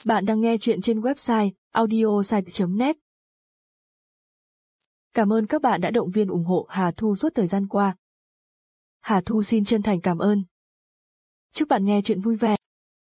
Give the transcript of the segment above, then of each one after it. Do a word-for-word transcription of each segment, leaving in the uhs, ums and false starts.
Bạn đang nghe chuyện trên website audiosite chấm net. Cảm ơn các bạn đã động viên ủng hộ Hà Thu suốt thời gian qua. Hà Thu xin chân thành cảm ơn. Chúc bạn nghe chuyện vui vẻ.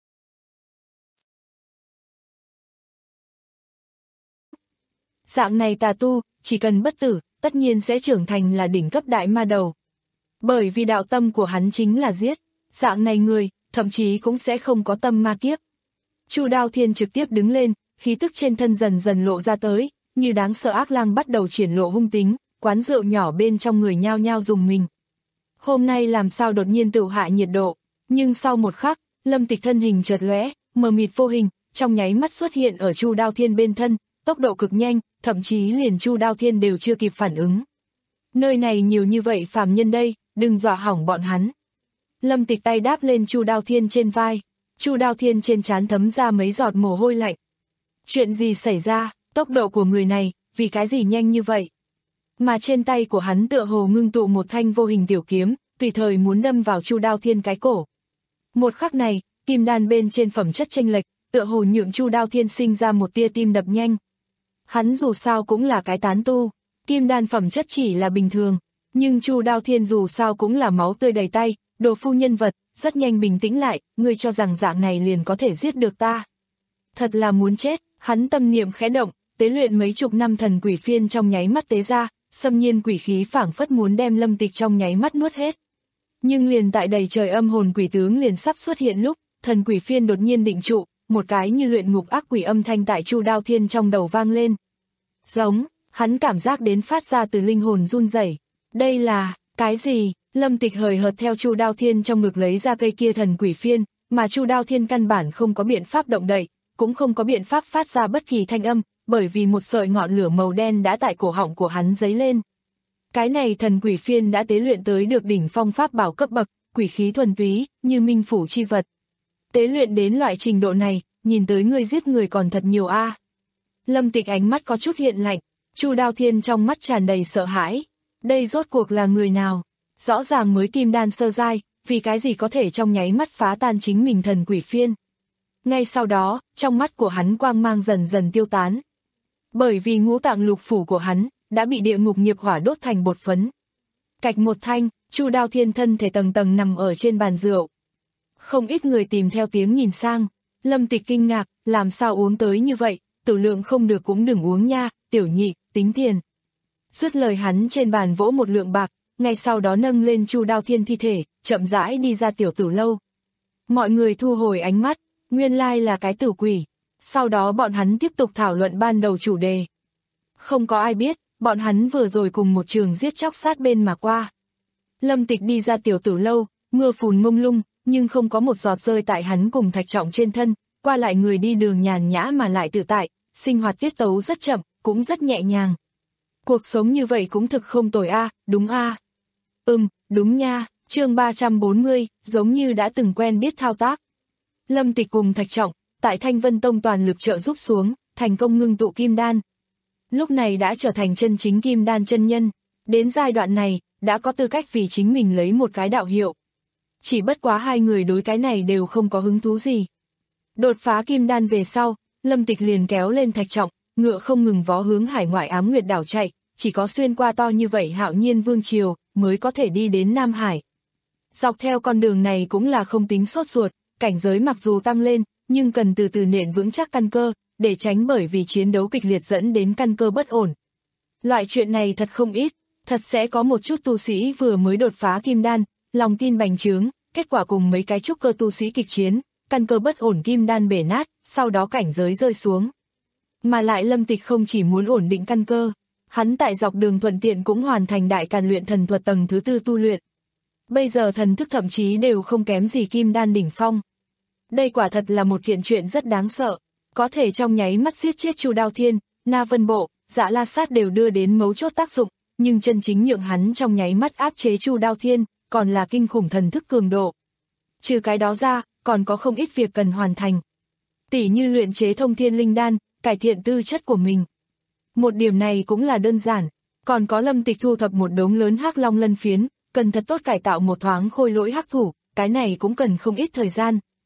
Dạng này tà tu, chỉ cần bất tử, tất nhiên sẽ trưởng thành là đỉnh cấp đại ma đầu. Bởi vì đạo tâm của hắn chính là giết, dạng này người, thậm chí cũng sẽ không có tâm ma kiếp. Chu Đao Thiên trực tiếp đứng lên, khí tức trên thân dần dần lộ ra tới, như đáng sợ ác lang bắt đầu triển lộ hung tính, quán rượu nhỏ bên trong người nhao nhao dùng mình. Hôm nay làm sao đột nhiên tự hạ nhiệt độ, nhưng sau một khắc, Lâm Tịch thân hình chợt lóe, mờ mịt vô hình, trong nháy mắt xuất hiện ở Chu Đao Thiên bên thân, tốc độ cực nhanh, thậm chí liền Chu Đao Thiên đều chưa kịp phản ứng. Nơi này nhiều như vậy phàm nhân đây, đừng dọa hỏng bọn hắn. Lâm Tịch tay đáp lên Chu Đao Thiên trên vai, Chu Đao Thiên trên trán thấm ra mấy giọt mồ hôi lạnh. Chuyện gì xảy ra, tốc độ của người này, vì cái gì nhanh như vậy? Mà trên tay của hắn tựa hồ ngưng tụ một thanh vô hình tiểu kiếm, tùy thời muốn đâm vào Chu Đao Thiên cái cổ. Một khắc này, kim đan bên trên phẩm chất chênh lệch, tựa hồ nhượng Chu Đao Thiên sinh ra một tia tim đập nhanh. Hắn dù sao cũng là cái tán tu, kim đan phẩm chất chỉ là bình thường, nhưng Chu Đao Thiên dù sao cũng là máu tươi đầy tay, đồ phu nhân vật, rất nhanh bình tĩnh lại, ngươi cho rằng dạng này liền có thể giết được ta. Thật là muốn chết, hắn tâm niệm khẽ động, tế luyện mấy chục năm thần quỷ phiên trong nháy mắt tế ra, xâm nhiên quỷ khí phảng phất muốn đem Lâm Tịch trong nháy mắt nuốt hết. Nhưng liền tại đầy trời âm hồn quỷ tướng liền sắp xuất hiện lúc, thần quỷ phiên đột nhiên định trụ, một cái như luyện ngục ác quỷ âm thanh tại Chu Đao Thiên trong đầu vang lên. Giống, hắn cảm giác đến phát ra từ linh hồn run rẩy. Đây là, cái gì? Lâm Tịch hời hợt theo Chu Đao Thiên trong ngực lấy ra cây kia thần quỷ phiên, mà Chu Đao Thiên căn bản không có biện pháp động đậy, cũng không có biện pháp phát ra bất kỳ thanh âm, bởi vì một sợi ngọn lửa màu đen đã tại cổ họng của hắn dấy lên. Cái này thần quỷ phiên đã tế luyện tới được đỉnh phong pháp bảo cấp bậc, quỷ khí thuần túy, như minh phủ chi vật. Tế luyện đến loại trình độ này, nhìn tới người giết người còn thật nhiều a. À. Lâm Tịch ánh mắt có chút hiện lạnh, Chu Đao Thiên trong mắt tràn đầy sợ hãi. Đây rốt cuộc là người nào? Rõ ràng mới kim đan sơ giai, vì cái gì có thể trong nháy mắt phá tan chính mình thần quỷ phiên. Ngay sau đó, trong mắt của hắn quang mang dần dần tiêu tán. Bởi vì ngũ tạng lục phủ của hắn, đã bị địa ngục nghiệp hỏa đốt thành bột phấn. Cạch một thanh, Chu Đao Thiên thân thể tầng tầng nằm ở trên bàn rượu. Không ít người tìm theo tiếng nhìn sang, Lâm Tịch kinh ngạc, làm sao uống tới như vậy, tử lượng không được cũng đừng uống nha, tiểu nhị, tính tiền. Dứt lời hắn trên bàn vỗ một lượng bạc, ngay sau đó nâng lên Chu Đao Thiên thi thể, chậm rãi đi ra tiểu tử lâu. Mọi người thu hồi ánh mắt, nguyên lai là cái tử quỷ. Sau đó bọn hắn tiếp tục thảo luận ban đầu chủ đề. Không có ai biết, bọn hắn vừa rồi cùng một trường giết chóc sát bên mà qua. Lâm Tịch đi ra tiểu tử lâu, mưa phùn mông lung, nhưng không có một giọt rơi tại hắn cùng Thạch Trọng trên thân, qua lại người đi đường nhàn nhã mà lại tự tại, sinh hoạt tiết tấu rất chậm, cũng rất nhẹ nhàng. Cuộc sống như vậy cũng thực không tồi a, à, đúng a. À. Ừm, đúng nha, chương ba trăm bốn mươi, giống như đã từng quen biết thao tác. Lâm Tịch cùng Thạch Trọng, tại Thanh Vân Tông toàn lực trợ giúp xuống, thành công ngưng tụ kim đan. Lúc này đã trở thành chân chính kim đan chân nhân, đến giai đoạn này, đã có tư cách vì chính mình lấy một cái đạo hiệu. Chỉ bất quá hai người đối cái này đều không có hứng thú gì. Đột phá kim đan về sau, Lâm Tịch liền kéo lên Thạch Trọng, ngựa không ngừng vó hướng hải ngoại Ám Nguyệt đảo chạy, chỉ có xuyên qua to như vậy Hạo Nhiên Vương Triều, mới có thể đi đến Nam Hải. Dọc theo con đường này cũng là không tính sốt ruột, cảnh giới mặc dù tăng lên, nhưng cần từ từ nền vững chắc căn cơ, để tránh bởi vì chiến đấu kịch liệt dẫn đến căn cơ bất ổn. Loại chuyện này thật không ít, thật sẽ có một chút tu sĩ vừa mới đột phá kim đan, lòng tin bành trướng, kết quả cùng mấy cái trúc cơ tu sĩ kịch chiến, căn cơ bất ổn kim đan bể nát, sau đó cảnh giới rơi xuống. Mà lại Lâm Tịch không chỉ muốn ổn định căn cơ, hắn tại dọc đường thuận tiện cũng hoàn thành đại càn luyện thần thuật tầng thứ tư tu luyện. Bây giờ thần thức thậm chí đều không kém gì kim đan đỉnh phong. Đây quả thật là một kiện chuyện rất đáng sợ, có thể trong nháy mắt giết chết Chu Đao Thiên, Na Vân Bộ, Dạ La Sát đều đưa đến mấu chốt tác dụng, nhưng chân chính nhượng hắn trong nháy mắt áp chế Chu Đao Thiên, còn là kinh khủng thần thức cường độ. Trừ cái đó ra, còn có không ít việc cần hoàn thành. Tỉ như luyện chế thông thiên linh đan, cải thiện tư chất của mình. Một điểm này cũng là đơn giản, còn có Lâm Tịch thu thập một đống lớn hắc long lân phiến, cần thật tốt cải tạo một thoáng khôi lỗi hắc thủ, cái này cũng cần không ít thời gian.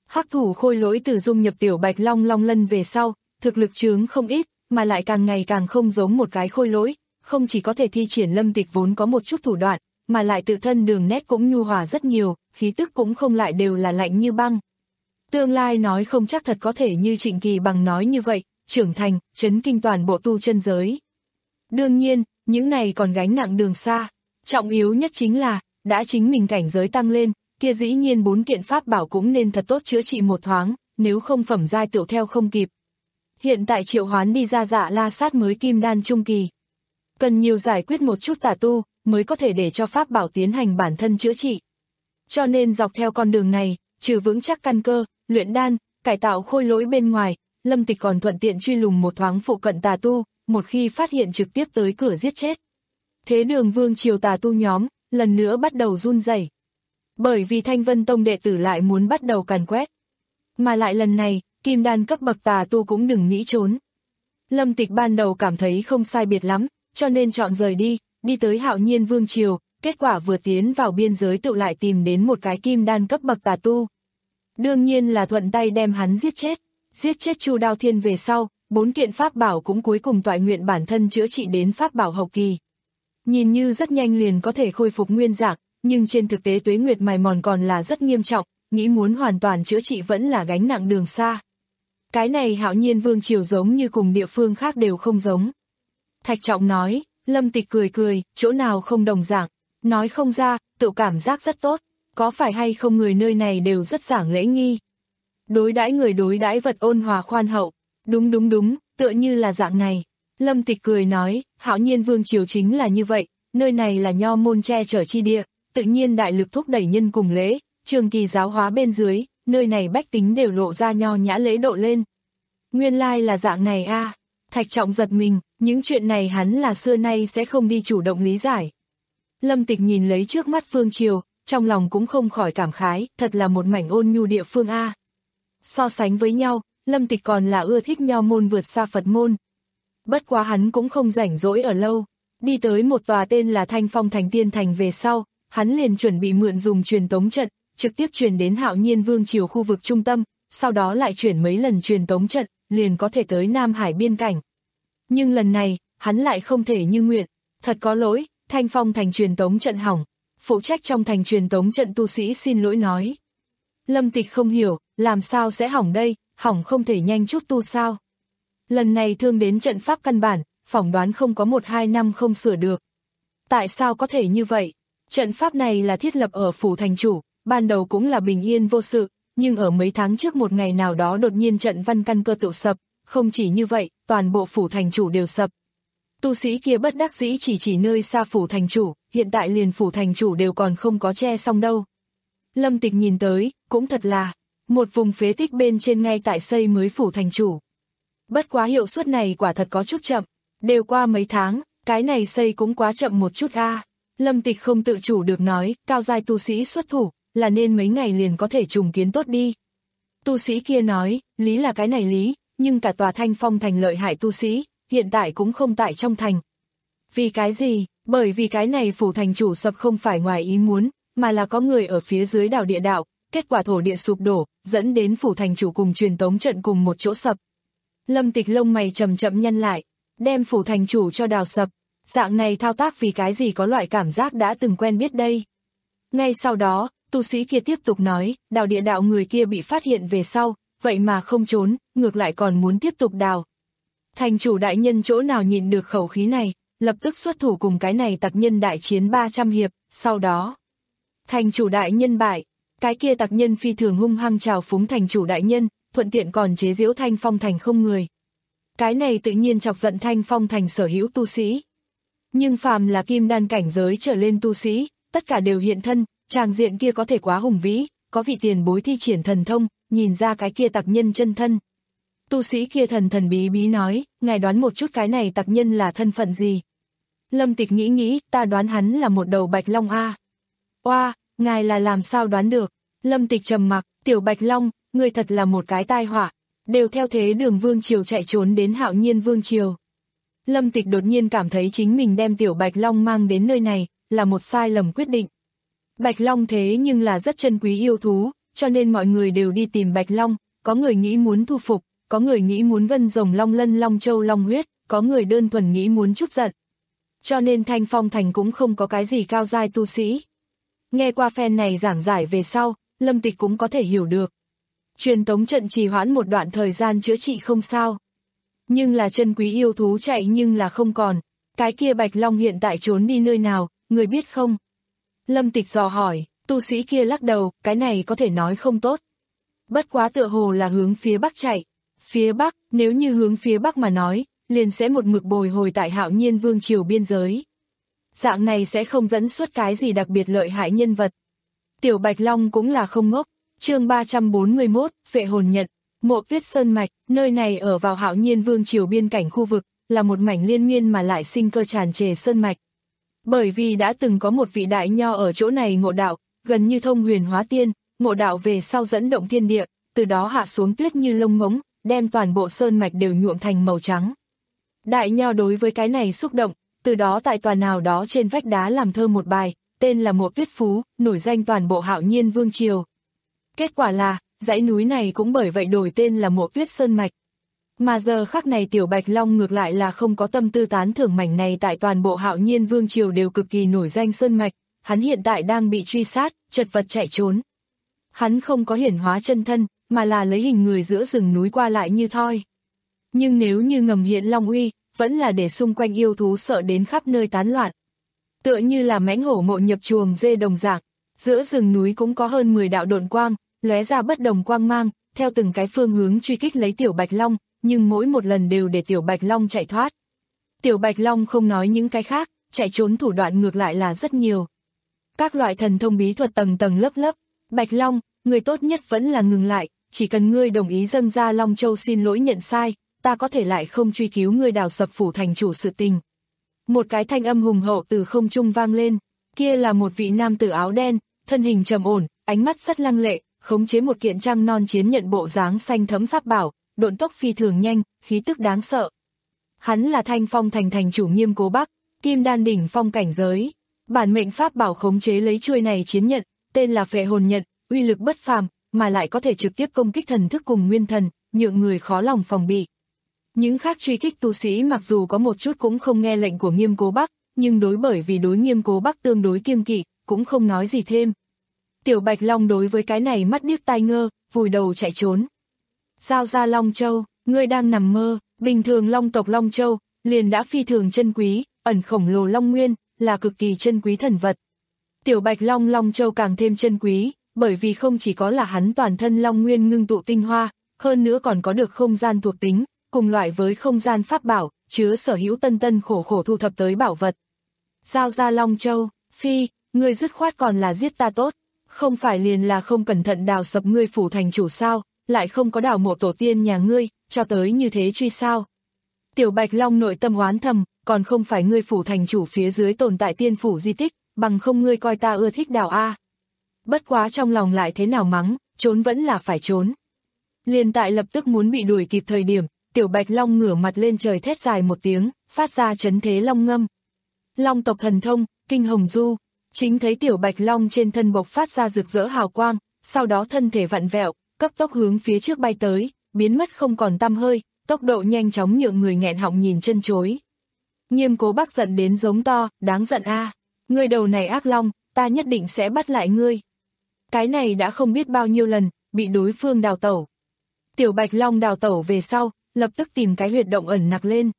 Hắc thủ khôi lỗi từ dung nhập tiểu bạch long long lân về sau, thực lực chướng không ít, mà lại càng ngày càng không giống một cái khôi lỗi, không chỉ có thể thi triển Lâm Tịch vốn có một chút thủ đoạn, mà lại tự thân đường nét cũng nhu hòa rất nhiều, khí tức cũng không lại đều là lạnh như băng. Tương lai nói không chắc thật có thể như Trịnh Kỳ Bằng nói như vậy, trưởng thành, chấn kinh toàn bộ tu chân giới. Đương nhiên, những này còn gánh nặng đường xa, trọng yếu nhất chính là, đã chính mình cảnh giới tăng lên, kia dĩ nhiên bốn kiện pháp bảo cũng nên thật tốt chữa trị một thoáng, nếu không phẩm giai tựu theo không kịp. Hiện tại triệu hoán đi ra Dạ La Sát mới kim đan trung kỳ. Cần nhiều giải quyết một chút tà tu, mới có thể để cho pháp bảo tiến hành bản thân chữa trị. Cho nên dọc theo con đường này, trừ vững chắc căn cơ, luyện đan, cải tạo khôi lỗi bên ngoài, Lâm Tịch còn thuận tiện truy lùng một thoáng phụ cận tà tu, một khi phát hiện trực tiếp tới cửa giết chết. Thế đường vương triều tà tu nhóm, lần nữa bắt đầu run rẩy. Bởi vì Thanh Vân Tông đệ tử lại muốn bắt đầu càn quét. Mà lại lần này, kim đan cấp bậc tà tu cũng đừng nghĩ trốn. Lâm Tịch ban đầu cảm thấy không sai biệt lắm, cho nên chọn rời đi, đi tới Hạo Nhiên Vương Triều, kết quả vừa tiến vào biên giới tự lại tìm đến một cái kim đan cấp bậc tà tu. Đương nhiên là thuận tay đem hắn giết chết, giết chết Chu Đao Thiên về sau, bốn kiện pháp bảo cũng cuối cùng toại nguyện bản thân chữa trị đến pháp bảo hậu kỳ. Nhìn như rất nhanh liền có thể khôi phục nguyên dạng, nhưng trên thực tế tuế nguyệt mài mòn còn là rất nghiêm trọng, nghĩ muốn hoàn toàn chữa trị vẫn là gánh nặng đường xa. Cái này Hạo Nhiên Vương Triều giống như cùng địa phương khác đều không giống. Thạch Trọng nói, Lâm Tịch cười cười, chỗ nào không đồng dạng, nói không ra, tự cảm giác rất tốt, có phải hay không người nơi này đều rất giảng lễ nghi. Đối đãi người đối đãi vật ôn hòa khoan hậu, đúng đúng đúng, tựa như là dạng này. Lâm Tịch cười nói, Hạo Nhiên Vương Triều chính là như vậy, nơi này là nho môn che chở chi địa, tự nhiên đại lực thúc đẩy nhân cùng lễ, trường kỳ giáo hóa bên dưới, nơi này bách tính đều lộ ra nho nhã lễ độ lên. Nguyên lai là dạng này a. À. Thạch Trọng giật mình, những chuyện này hắn là xưa nay sẽ không đi chủ động lý giải. Lâm Tịch nhìn lấy trước mắt Phương Triều, trong lòng cũng không khỏi cảm khái, thật là một mảnh ôn nhu địa phương a. À. So sánh với nhau, Lâm Tịch còn là ưa thích nho môn vượt xa Phật môn. Bất quá hắn cũng không rảnh rỗi ở lâu, đi tới một tòa tên là Thanh Phong Thành Tiên Thành về sau, hắn liền chuẩn bị mượn dùng truyền tống trận, trực tiếp truyền đến Hạo Nhiên Vương Triều khu vực trung tâm, sau đó lại chuyển mấy lần truyền tống trận, liền có thể tới Nam Hải biên cảnh. Nhưng lần này, hắn lại không thể như nguyện, thật có lỗi, Thanh Phong Thành truyền tống trận hỏng, phụ trách trong thành truyền tống trận tu sĩ xin lỗi nói. Lâm Tịch không hiểu, làm sao sẽ hỏng đây, hỏng không thể nhanh chút tu sao. Lần này thương đến trận pháp căn bản, phỏng đoán không có một hai năm không sửa được. Tại sao có thể như vậy? Trận pháp này là thiết lập ở phủ thành chủ, ban đầu cũng là bình yên vô sự, nhưng ở mấy tháng trước một ngày nào đó đột nhiên trận văn căn cơ tự sập, không chỉ như vậy, toàn bộ phủ thành chủ đều sập. Tu sĩ kia bất đắc dĩ chỉ chỉ nơi xa phủ thành chủ, hiện tại liền phủ thành chủ đều còn không có che xong đâu. Lâm Tịch nhìn tới, cũng thật là, một vùng phế tích bên trên ngay tại xây mới phủ thành chủ. Bất quá hiệu suất này quả thật có chút chậm, đều qua mấy tháng, cái này xây cũng quá chậm một chút a. À. Lâm Tịch không tự chủ được nói, cao giai tu sĩ xuất thủ, là nên mấy ngày liền có thể trùng kiến tốt đi. Tu sĩ kia nói, lý là cái này lý, nhưng cả tòa Thanh Phong Thành lợi hại tu sĩ, hiện tại cũng không tại trong thành. Vì cái gì? Bởi vì cái này phủ thành chủ sập không phải ngoài ý muốn, mà là có người ở phía dưới đào địa đạo, kết quả thổ địa sụp đổ, dẫn đến phủ thành chủ cùng truyền tống trận cùng một chỗ sập. Lâm Tịch lông mày chậm chậm nhăn lại, đem phủ thành chủ cho đào sập, dạng này thao tác vì cái gì có loại cảm giác đã từng quen biết đây. Ngay sau đó, tu sĩ kia tiếp tục nói, đào địa đạo người kia bị phát hiện về sau, vậy mà không trốn, ngược lại còn muốn tiếp tục đào. Thành chủ đại nhân chỗ nào nhịn được khẩu khí này, lập tức xuất thủ cùng cái này tặc nhân đại chiến ba trăm hiệp, sau đó. Thành chủ đại nhân bại, cái kia tặc nhân phi thường hung hăng trào phúng thành chủ đại nhân, thuận tiện còn chế giễu Thanh Phong Thành không người. Cái này tự nhiên chọc giận Thanh Phong Thành sở hữu tu sĩ. Nhưng phàm là kim đan cảnh giới trở lên tu sĩ, tất cả đều hiện thân, tràng diện kia có thể quá hùng vĩ, có vị tiền bối thi triển thần thông, nhìn ra cái kia tặc nhân chân thân. Tu sĩ kia thần thần bí bí nói, ngài đoán một chút cái này tặc nhân là thân phận gì. Lâm Tịch nghĩ nghĩ, ta đoán hắn là một đầu bạch long a. Oa, ngài là làm sao đoán được? Lâm Tịch trầm mặc, tiểu bạch long, người thật là một cái tai họa, đều theo thế đường Vương Triều chạy trốn đến Hạo Nhiên Vương Triều. Lâm Tịch đột nhiên cảm thấy chính mình đem tiểu bạch long mang đến nơi này, là một sai lầm quyết định. Bạch long thế nhưng là rất chân quý yêu thú, cho nên mọi người đều đi tìm Bạch Long, có người nghĩ muốn thu phục, có người nghĩ muốn gân rồng long lân long châu long huyết, có người đơn thuần nghĩ muốn chút giận. Cho nên Thanh Phong Thành cũng không có cái gì cao giai tu sĩ. Nghe qua phen này giảng giải về sau, Lâm Tịch cũng có thể hiểu được. Truyền tống trận trì hoãn một đoạn thời gian chữa trị không sao. Nhưng là chân quý yêu thú chạy nhưng là không còn. Cái kia Bạch Long hiện tại trốn đi nơi nào, người biết không? Lâm Tịch dò hỏi, tu sĩ kia lắc đầu, cái này có thể nói không tốt. Bất quá tựa hồ là hướng phía bắc chạy. Phía bắc, nếu như hướng phía bắc mà nói, liền sẽ một mực bồi hồi tại Hạo Nhiên Vương triều biên giới. Dạng này sẽ không dẫn xuất cái gì đặc biệt lợi hại nhân vật. Tiểu Bạch Long cũng là không ngốc. Chương ba trăm bốn mươi mốt, Phệ hồn nhận, Mộ Tuyết Sơn mạch, nơi này ở vào Hạo Nhiên Vương triều biên cảnh khu vực, là một mảnh liên miên mà lại sinh cơ tràn trề sơn mạch. Bởi vì đã từng có một vị đại nho ở chỗ này ngộ đạo, gần như thông huyền hóa tiên, ngộ đạo về sau dẫn động thiên địa, từ đó hạ xuống tuyết như lông ngỗng, đem toàn bộ sơn mạch đều nhuộm thành màu trắng. Đại nho đối với cái này xúc động, từ đó tại tòa nào đó trên vách đá làm thơ một bài, tên là Mộ Tuyết Phú, nổi danh toàn bộ Hạo Nhiên Vương triều. Kết quả là, dãy núi này cũng bởi vậy đổi tên là Mộ Tuyết Sơn mạch. Mà giờ khắc này Tiểu Bạch Long ngược lại là không có tâm tư tán thưởng mảnh này tại toàn bộ Hạo Nhiên Vương triều đều cực kỳ nổi danh sơn mạch, hắn hiện tại đang bị truy sát, chật vật chạy trốn. Hắn không có hiển hóa chân thân, mà là lấy hình người giữa rừng núi qua lại như thoi. Nhưng nếu như ngầm hiện Long uy, vẫn là để xung quanh yêu thú sợ đến khắp nơi tán loạn. Tựa như là mãnh hổ ngộ nhập chuồng dê đồng dạng, giữa rừng núi cũng có hơn mười đạo độn quang, lóe ra bất đồng quang mang, theo từng cái phương hướng truy kích lấy Tiểu Bạch Long, nhưng mỗi một lần đều để Tiểu Bạch Long chạy thoát. Tiểu Bạch Long không nói những cái khác, chạy trốn thủ đoạn ngược lại là rất nhiều. Các loại thần thông bí thuật tầng tầng lớp lớp, Bạch Long, người tốt nhất vẫn là ngừng lại, chỉ cần ngươi đồng ý dâng ra Long Châu xin lỗi nhận sai, ta có thể lại không truy cứu ngươi đào sập phủ thành chủ sự tình. Một cái thanh âm hùng hậu từ không trung vang lên, kia là một vị nam tử áo đen, thân hình trầm ổn, ánh mắt rất lăng lệ, khống chế một kiện trăng non chiến nhận bộ dáng xanh thấm pháp bảo, độn tốc phi thường nhanh, khí tức đáng sợ. Hắn là Thanh Phong thành thành chủ Nghiêm Cố Bắc, kim đan đỉnh phong cảnh giới. Bản mệnh pháp bảo khống chế lấy chuôi này chiến nhận, tên là Phệ hồn nhận, uy lực bất phàm, mà lại có thể trực tiếp công kích thần thức cùng nguyên thần, nhượng người khó lòng phòng bị. Những khác truy kích tu sĩ mặc dù có một chút cũng không nghe lệnh của Nghiêm Cố Bắc, nhưng đối bởi vì đối Nghiêm Cố Bắc tương đối kiêng kỵ, cũng không nói gì thêm. Tiểu Bạch Long đối với cái này mắt điếc tai ngơ, vùi đầu chạy trốn. Giao ra Long Châu, ngươi đang nằm mơ, bình thường Long tộc Long Châu, liền đã phi thường chân quý, ẩn khổng lồ Long Nguyên, là cực kỳ chân quý thần vật. Tiểu Bạch Long Long Châu càng thêm chân quý, bởi vì không chỉ có là hắn toàn thân Long Nguyên ngưng tụ tinh hoa, hơn nữa còn có được không gian thuộc tính, cùng loại với không gian pháp bảo, chứa sở hữu tân tân khổ khổ thu thập tới bảo vật. Giao ra Long Châu, phi, ngươi dứt khoát còn là giết ta tốt, không phải liền là không cẩn thận đào sập ngươi phủ thành chủ sao, lại không có đào mộ tổ tiên nhà ngươi, cho tới như thế truy sao. Tiểu Bạch Long nội tâm oán thầm, còn không phải ngươi phủ thành chủ phía dưới tồn tại tiên phủ di tích, bằng không ngươi coi ta ưa thích đào a. Bất quá trong lòng lại thế nào mắng, trốn vẫn là phải trốn. Liền tại lập tức muốn bị đuổi kịp thời điểm, Tiểu Bạch Long ngửa mặt lên trời thét dài một tiếng, phát ra chấn thế long ngâm. Long tộc thần thông, Kinh Hồng Du, chính thấy Tiểu Bạch Long trên thân bộc phát ra rực rỡ hào quang, sau đó thân thể vặn vẹo, cấp tốc hướng phía trước bay tới, biến mất không còn tăm hơi, tốc độ nhanh chóng nhượng người nghẹn họng nhìn chân chối. Nghiêm Cố Bắc giận đến giống to, đáng giận a, ngươi đầu này ác long, ta nhất định sẽ bắt lại ngươi. Cái này đã không biết bao nhiêu lần, bị đối phương đào tẩu. Tiểu Bạch Long đào tẩu về sau, lập tức tìm cái huyệt động ẩn nặc lên.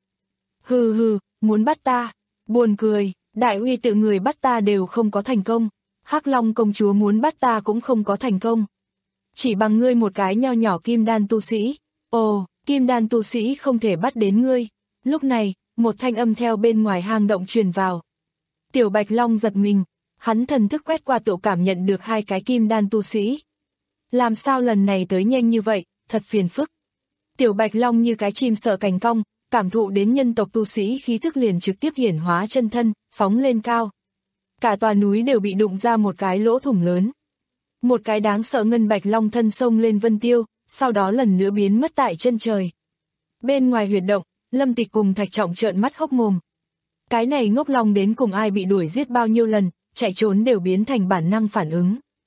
Hừ hừ, muốn bắt ta, buồn cười, đại uy tự người bắt ta đều không có thành công, Hắc Long công chúa muốn bắt ta cũng không có thành công. Chỉ bằng ngươi một cái nho nhỏ kim đan tu sĩ, ồ, kim đan tu sĩ không thể bắt đến ngươi. Lúc này, một thanh âm theo bên ngoài hang động truyền vào. Tiểu Bạch Long giật mình, hắn thần thức quét qua tự cảm nhận được hai cái kim đan tu sĩ. Làm sao lần này tới nhanh như vậy, thật phiền phức. Tiểu Bạch Long như cái chim sợ cành cong, cảm thụ đến nhân tộc tu sĩ khí thức liền trực tiếp hiển hóa chân thân, phóng lên cao. Cả tòa núi đều bị đụng ra một cái lỗ thủng lớn. Một cái đáng sợ ngân bạch long thân xông lên vân tiêu, sau đó lần nữa biến mất tại chân trời. Bên ngoài huyệt động, Lâm Tịch cùng Thạch Trọng trợn mắt hốc mồm. Cái này ngốc long đến cùng ai bị đuổi giết bao nhiêu lần, chạy trốn đều biến thành bản năng phản ứng.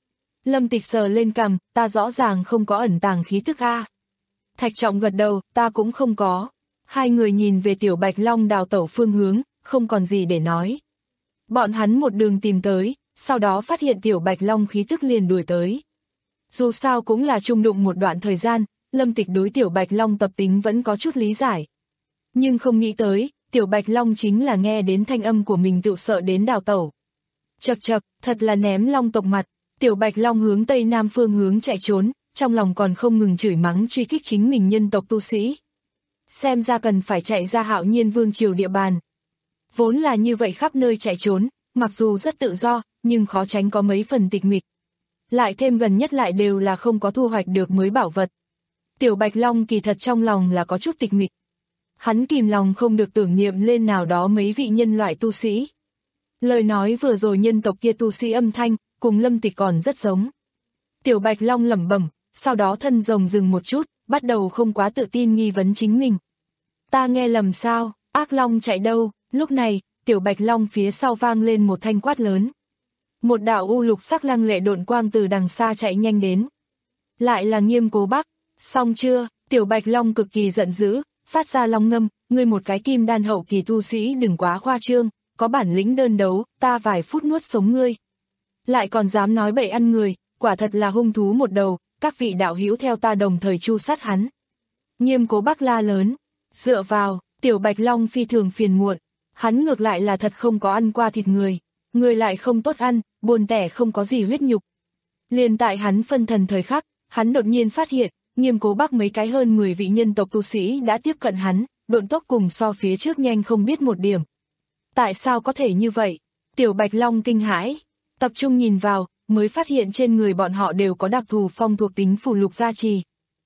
Lâm Tịch sờ lên cằm, ta rõ ràng không có ẩn tàng khí tức a. Thạch Trọng gật đầu, ta cũng không có. Hai người nhìn về Tiểu Bạch Long đào tẩu phương hướng, không còn gì để nói. Bọn hắn một đường tìm tới, sau đó phát hiện Tiểu Bạch Long khí tức liền đuổi tới. Dù sao cũng là chung đụng một đoạn thời gian, Lâm Tịch đối Tiểu Bạch Long tập tính vẫn có chút lý giải. Nhưng không nghĩ tới, Tiểu Bạch Long chính là nghe đến thanh âm của mình tự sợ đến đào tẩu. Chậc chậc, thật là ném long tộc mặt. Tiểu Bạch Long hướng tây nam phương hướng chạy trốn, trong lòng còn không ngừng chửi mắng truy kích chính mình nhân tộc tu sĩ. Xem ra cần phải chạy ra Hạo Nhiên Vương triều địa bàn. Vốn là như vậy khắp nơi chạy trốn, mặc dù rất tự do, nhưng khó tránh có mấy phần tịch mịch. Lại thêm gần nhất lại đều là không có thu hoạch được mới bảo vật. Tiểu Bạch Long kỳ thật trong lòng là có chút tịch mịch. Hắn kìm lòng không được tưởng niệm lên nào đó mấy vị nhân loại tu sĩ. Lời nói vừa rồi nhân tộc kia tu sĩ âm thanh, cùng Lâm Tịch còn rất giống. Tiểu Bạch Long lẩm bẩm, sau đó thân rồng dừng một chút, bắt đầu không quá tự tin nghi vấn chính mình. Ta nghe lầm sao, ác long chạy đâu? Lúc này, Tiểu Bạch Long phía sau vang lên một thanh quát lớn. Một đạo u lục sắc lăng lệ độn quang từ đằng xa chạy nhanh đến. Lại là Nghiêm Cố Bắc, xong chưa? Tiểu Bạch Long cực kỳ giận dữ, phát ra long ngâm, ngươi một cái kim đan hậu kỳ tu sĩ đừng quá khoa trương, có bản lĩnh đơn đấu, ta vài phút nuốt sống ngươi. Lại còn dám nói bậy ăn người, quả thật là hung thú một đầu, các vị đạo hữu theo ta đồng thời chu sát hắn. Nghiêm Cố Bắc la lớn, dựa vào, Tiểu Bạch Long phi thường phiền muộn, hắn ngược lại là thật không có ăn qua thịt người, người lại không tốt ăn, buồn tẻ không có gì huyết nhục. Liền tại hắn phân thần thời khắc, hắn đột nhiên phát hiện, Nghiêm Cố Bắc mấy cái hơn mười vị nhân tộc tu sĩ đã tiếp cận hắn, độn tốc cùng so phía trước nhanh không biết một điểm. Tại sao có thể như vậy? Tiểu Bạch Long kinh hãi, tập trung nhìn vào, mới phát hiện trên người bọn họ đều có đặc thù phong thuộc tính phù lục gia trì.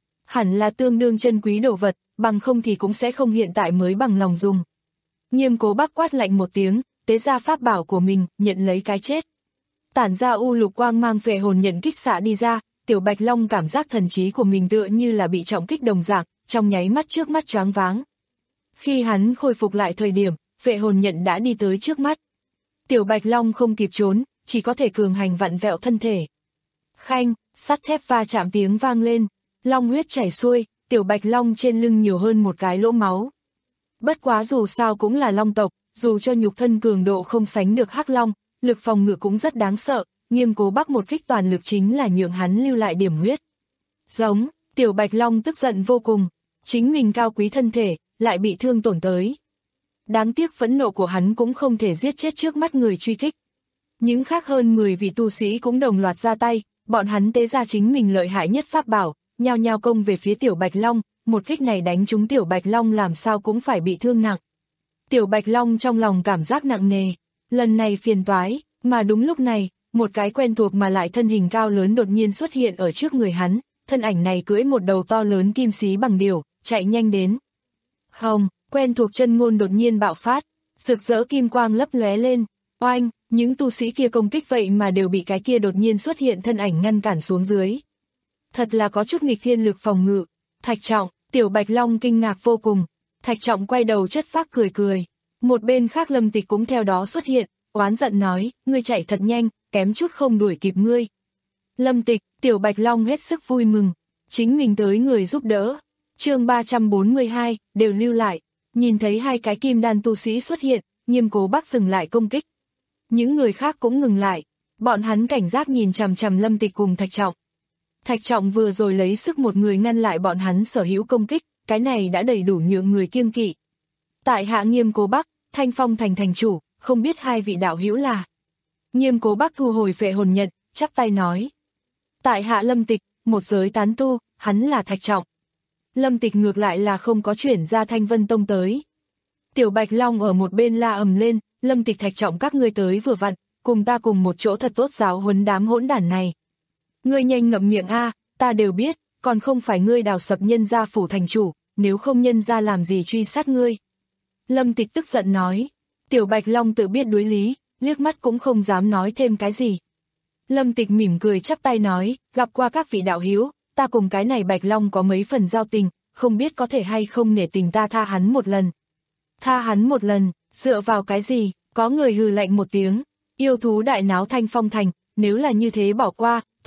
Hẳn là tương đương chân quý đồ vật, bằng không thì cũng sẽ không hiện tại mới bằng lòng dùng. Nghiêm Cố Bắc quát lạnh một tiếng, tế ra pháp bảo của mình, nhận lấy cái chết. Tản ra u lục quang mang phệ hồn nhận kích xạ đi ra, Tiểu Bạch Long cảm giác thần trí của mình tựa như là bị trọng kích đồng dạng, trong nháy mắt trước mắt choáng váng. Khi hắn khôi phục lại thời điểm, phệ hồn nhận đã đi tới trước mắt. Tiểu Bạch Long không kịp trốn, chỉ có thể cường hành vặn vẹo thân thể. Khanh, sắt thép va chạm tiếng vang lên, long huyết chảy xuôi, Tiểu Bạch Long trên lưng nhiều hơn một cái lỗ máu. Bất quá dù sao cũng là long tộc, dù cho nhục thân cường độ không sánh được hắc long, lực phòng ngự cũng rất đáng sợ, Nghiêm Cố Bắc một kích toàn lực chính là nhượng hắn lưu lại điểm huyết. Giống, Tiểu Bạch Long tức giận vô cùng, chính mình cao quý thân thể, lại bị thương tổn tới. Đáng tiếc phẫn nộ của hắn cũng không thể giết chết trước mắt người truy kích. Những khác hơn mười vị tu sĩ cũng đồng loạt ra tay, bọn hắn tế ra chính mình lợi hại nhất pháp bảo, nhao nhao công về phía Tiểu Bạch Long, một kích này đánh trúng Tiểu Bạch Long làm sao cũng phải bị thương nặng. Tiểu Bạch Long trong lòng cảm giác nặng nề, lần này phiền toái, mà đúng lúc này, một cái quen thuộc mà lại thân hình cao lớn đột nhiên xuất hiện ở trước người hắn, thân ảnh này cưỡi một đầu to lớn kim xí bằng điểu, chạy nhanh đến. Hồng, quen thuộc chân ngôn đột nhiên bạo phát, rực rỡ kim quang lấp lóe lên, oanh, những tu sĩ kia công kích vậy mà đều bị cái kia đột nhiên xuất hiện thân ảnh ngăn cản xuống dưới. Thật là có chút nghịch thiên lực phòng ngự. Thạch Trọng, Tiểu Bạch Long kinh ngạc vô cùng, Thạch Trọng quay đầu chất phác cười cười. Một bên khác Lâm Tịch cũng theo đó xuất hiện, oán giận nói, ngươi chạy thật nhanh, kém chút không đuổi kịp ngươi. Lâm Tịch, Tiểu Bạch Long hết sức vui mừng, chính mình tới người giúp đỡ. Chương ba trăm bốn mươi hai, đều lưu lại, nhìn thấy hai cái kim đan tu sĩ xuất hiện, Nghiêm Cố Bắc dừng lại công kích. Những người khác cũng ngừng lại, bọn hắn cảnh giác nhìn chằm chằm Lâm Tịch cùng Thạch Trọng. Thạch Trọng vừa rồi lấy sức một người ngăn lại bọn hắn sở hữu công kích, cái này đã đầy đủ nhượng người kiêng kỵ. Tại hạ Nghiêm Cố Bắc, Thanh Phong thành thành chủ, không biết hai vị đạo hữu là. Nghiêm Cố Bắc thu hồi phệ hồn nhận, chắp tay nói. Tại hạ Lâm Tịch, một giới tán tu, hắn là Thạch Trọng. Lâm Tịch ngược lại là không có chuyển ra Thanh Vân Tông tới. Tiểu Bạch Long ở một bên la ầm lên, Lâm Tịch Thạch Trọng các ngươi tới vừa vặn, cùng ta cùng một chỗ thật tốt giáo huấn đám hỗn đản này. Ngươi nhanh ngậm miệng a, ta đều biết, còn không phải ngươi đào sập nhân gia phủ thành chủ, nếu không nhân gia làm gì truy sát ngươi. Lâm Tịch tức giận nói, Tiểu Bạch Long tự biết đối lý, liếc mắt cũng không dám nói thêm cái gì. Lâm Tịch mỉm cười chắp tay nói, gặp qua các vị đạo hữu, ta cùng cái này Bạch Long có mấy phần giao tình, không biết có thể hay không nể tình ta tha hắn một lần. Tha hắn một lần, dựa vào cái gì, có người hừ lạnh một tiếng, yêu thú đại náo Thanh Phong thành, nếu là như thế bỏ qua,